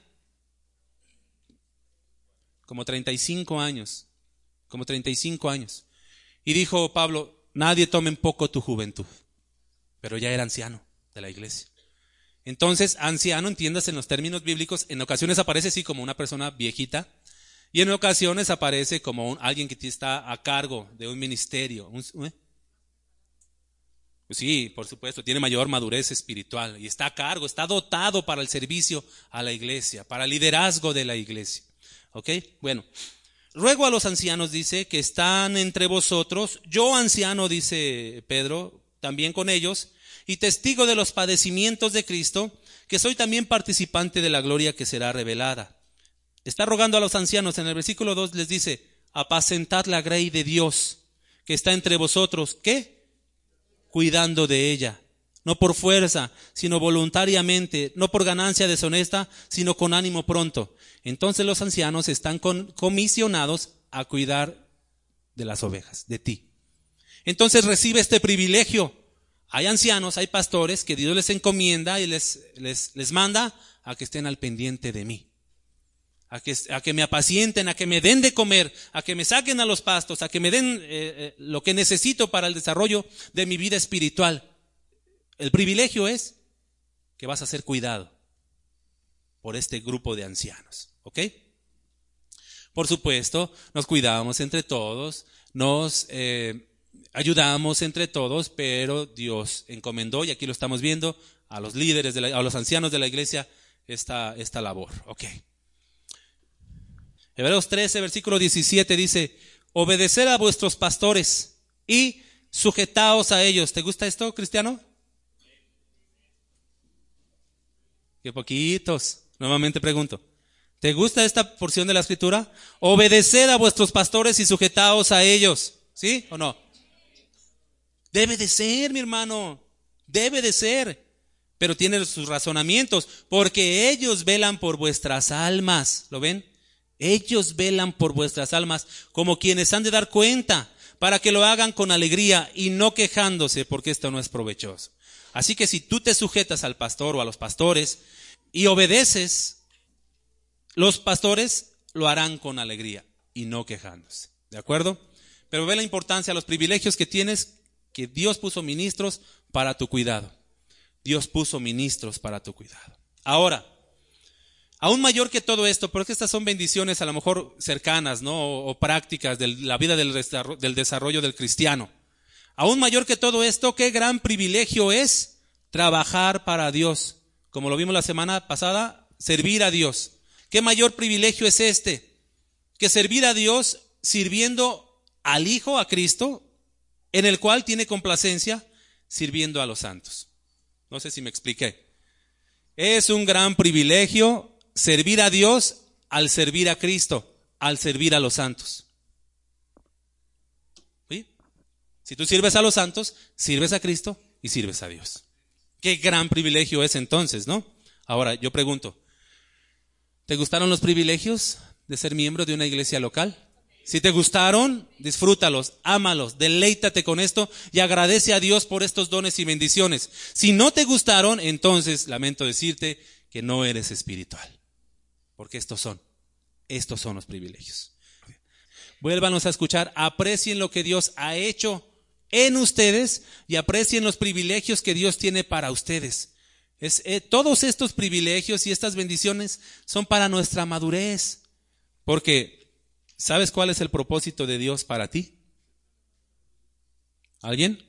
Como treinta y cinco años. Como treinta y cinco años. Y dijo Pablo, nadie tome en poco tu juventud. Pero ya era anciano de la iglesia. Entonces, anciano, entiendas en los términos bíblicos, en ocasiones aparece sí como una persona viejita, y en ocasiones aparece como un, alguien que está a cargo de un ministerio. Un, ¿eh? Pues sí, por supuesto, tiene mayor madurez espiritual y está a cargo, está dotado para el servicio a la iglesia, para el liderazgo de la iglesia. ¿Ok? Bueno, ruego a los ancianos, dice, que están entre vosotros, yo anciano, dice Pedro, también con ellos, y testigo de los padecimientos de Cristo, que soy también participante de la gloria que será revelada. Está rogando a los ancianos, en el versículo dos les dice, apacentad la grey de Dios, que está entre vosotros, ¿qué? Cuidando de ella, no por fuerza, sino voluntariamente, no por ganancia deshonesta, sino con ánimo pronto. Entonces los ancianos están con, comisionados a cuidar de las ovejas, de ti. Entonces recibe este privilegio. Hay ancianos, hay pastores que Dios les encomienda y les, les, les manda a que estén al pendiente de mí. A que, a que me apacienten, a que me den de comer, a que me saquen a los pastos, a que me den eh, eh, lo que necesito para el desarrollo de mi vida espiritual. El privilegio es que vas a ser cuidado por este grupo de ancianos, ¿ok? Por supuesto, nos cuidamos entre todos, nos eh, ayudamos entre todos, pero Dios encomendó, y aquí lo estamos viendo, a los líderes, de la, a los ancianos de la iglesia, esta, esta labor, ¿ok? Hebreos trece, versículo diecisiete dice, obedecer a vuestros pastores y sujetaos a ellos. ¿Te gusta esto, cristiano? Qué poquitos. Nuevamente pregunto, ¿te gusta esta porción de la escritura? Obedecer a vuestros pastores y sujetaos a ellos. ¿Sí o no? Debe de ser, mi hermano. Debe de ser. Pero tiene sus razonamientos, porque ellos velan por vuestras almas. ¿Lo ven? Ellos velan por vuestras almas como quienes han de dar cuenta, para que lo hagan con alegría y no quejándose, porque esto no es provechoso. Así que si tú te sujetas al pastor o a los pastores y obedeces, los pastores lo harán con alegría y no quejándose. ¿De acuerdo? Pero ve la importancia, los privilegios que tienes, que Dios puso ministros para tu cuidado. Dios puso ministros para tu cuidado. Ahora, aún mayor que todo esto, porque estas son bendiciones a lo mejor cercanas, ¿no? O, o prácticas de la vida del, del desarrollo del cristiano. Aún mayor que todo esto, qué gran privilegio es trabajar para Dios. Como lo vimos la semana pasada, servir a Dios. ¿Qué mayor privilegio es este? Que servir a Dios sirviendo al Hijo, a Cristo, en el cual tiene complacencia, sirviendo a los santos. No sé si me expliqué. Es un gran privilegio servir a Dios al servir a Cristo, al servir a los santos. ¿Sí? Si tú sirves a los santos, sirves a Cristo y sirves a Dios. Qué gran privilegio es entonces, ¿no? Ahora, yo pregunto, ¿te gustaron los privilegios de ser miembro de una iglesia local? Si te gustaron, disfrútalos, ámalos, deleítate con esto y agradece a Dios por estos dones y bendiciones. Si no te gustaron, entonces lamento decirte que no eres espiritual. Porque estos son, estos son los privilegios. Vuélvanos a escuchar, aprecien lo que Dios ha hecho en ustedes y aprecien los privilegios que Dios tiene para ustedes. Es, eh, todos estos privilegios y estas bendiciones son para nuestra madurez. Porque, ¿sabes cuál es el propósito de Dios para ti? ¿Alguien?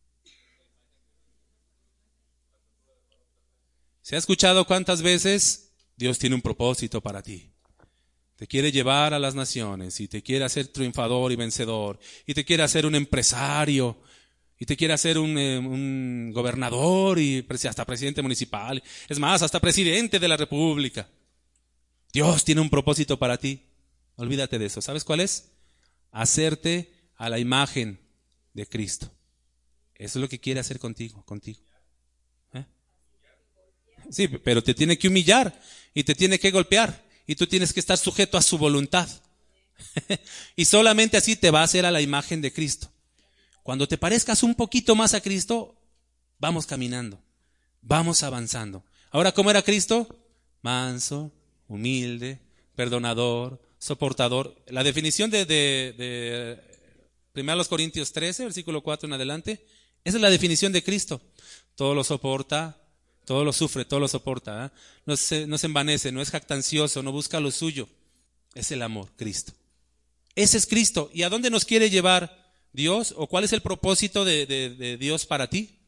¿Se ha escuchado cuántas veces Dios tiene un propósito para ti? Te quiere llevar a las naciones y te quiere hacer triunfador y vencedor y te quiere hacer un empresario y te quiere hacer un, eh, un gobernador y hasta presidente municipal. Es más, hasta presidente de la república. Dios tiene un propósito para ti. Olvídate de eso. ¿Sabes cuál es? Hacerte a la imagen de Cristo. Eso es lo que quiere hacer contigo, contigo. ¿Eh? Sí, pero te tiene que humillar y te tiene que golpear y tú tienes que estar sujeto a su voluntad. Y solamente así te va a hacer a la imagen de Cristo. Cuando te parezcas un poquito más a Cristo, vamos caminando, vamos avanzando. Ahora, ¿cómo era Cristo? Manso, humilde, perdonador, soportador. La definición de, de, de primero Corintios trece, versículo cuatro en adelante, esa es la definición de Cristo. Todo lo soporta, todo lo sufre, todo lo soporta. ¿eh? No se, no se envanece, no es jactancioso, no busca lo suyo. Es el amor, Cristo. Ese es Cristo. ¿Y a dónde nos quiere llevar Dios? ¿O cuál es el propósito de, de, de Dios para ti?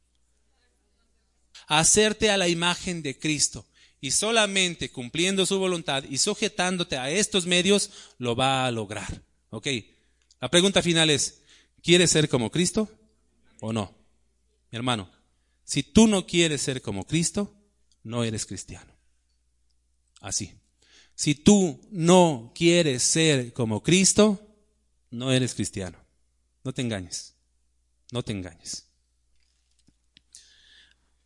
Hacerte a la imagen de Cristo. Y solamente cumpliendo su voluntad y sujetándote a estos medios, lo va a lograr. Ok. La pregunta final es, ¿quieres ser como Cristo o no? Mi hermano, si tú no quieres ser como Cristo, no eres cristiano. Así. Si tú no quieres ser como Cristo, no eres cristiano. No te engañes. No te engañes.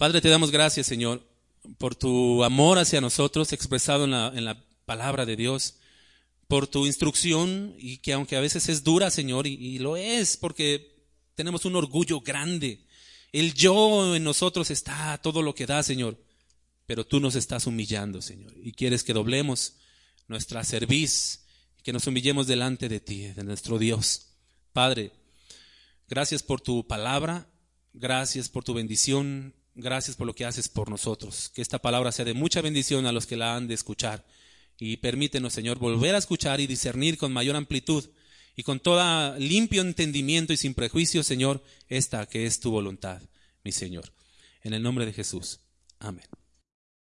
Padre, te damos gracias, Señor, por tu amor hacia nosotros expresado en la, en la palabra de Dios, por tu instrucción, y que aunque a veces es dura, Señor, y, y lo es porque tenemos un orgullo grande. El yo en nosotros está todo lo que da, Señor, pero tú nos estás humillando, Señor, y quieres que doblemos nuestra cerviz, que nos humillemos delante de ti, de nuestro Dios. Padre, gracias por tu palabra, gracias por tu bendición, gracias por lo que haces por nosotros. Que esta palabra sea de mucha bendición a los que la han de escuchar. Y permítenos, Señor, volver a escuchar y discernir con mayor amplitud y con todo limpio entendimiento y sin prejuicio, Señor, esta que es tu voluntad, mi Señor. En el nombre de Jesús. Amén.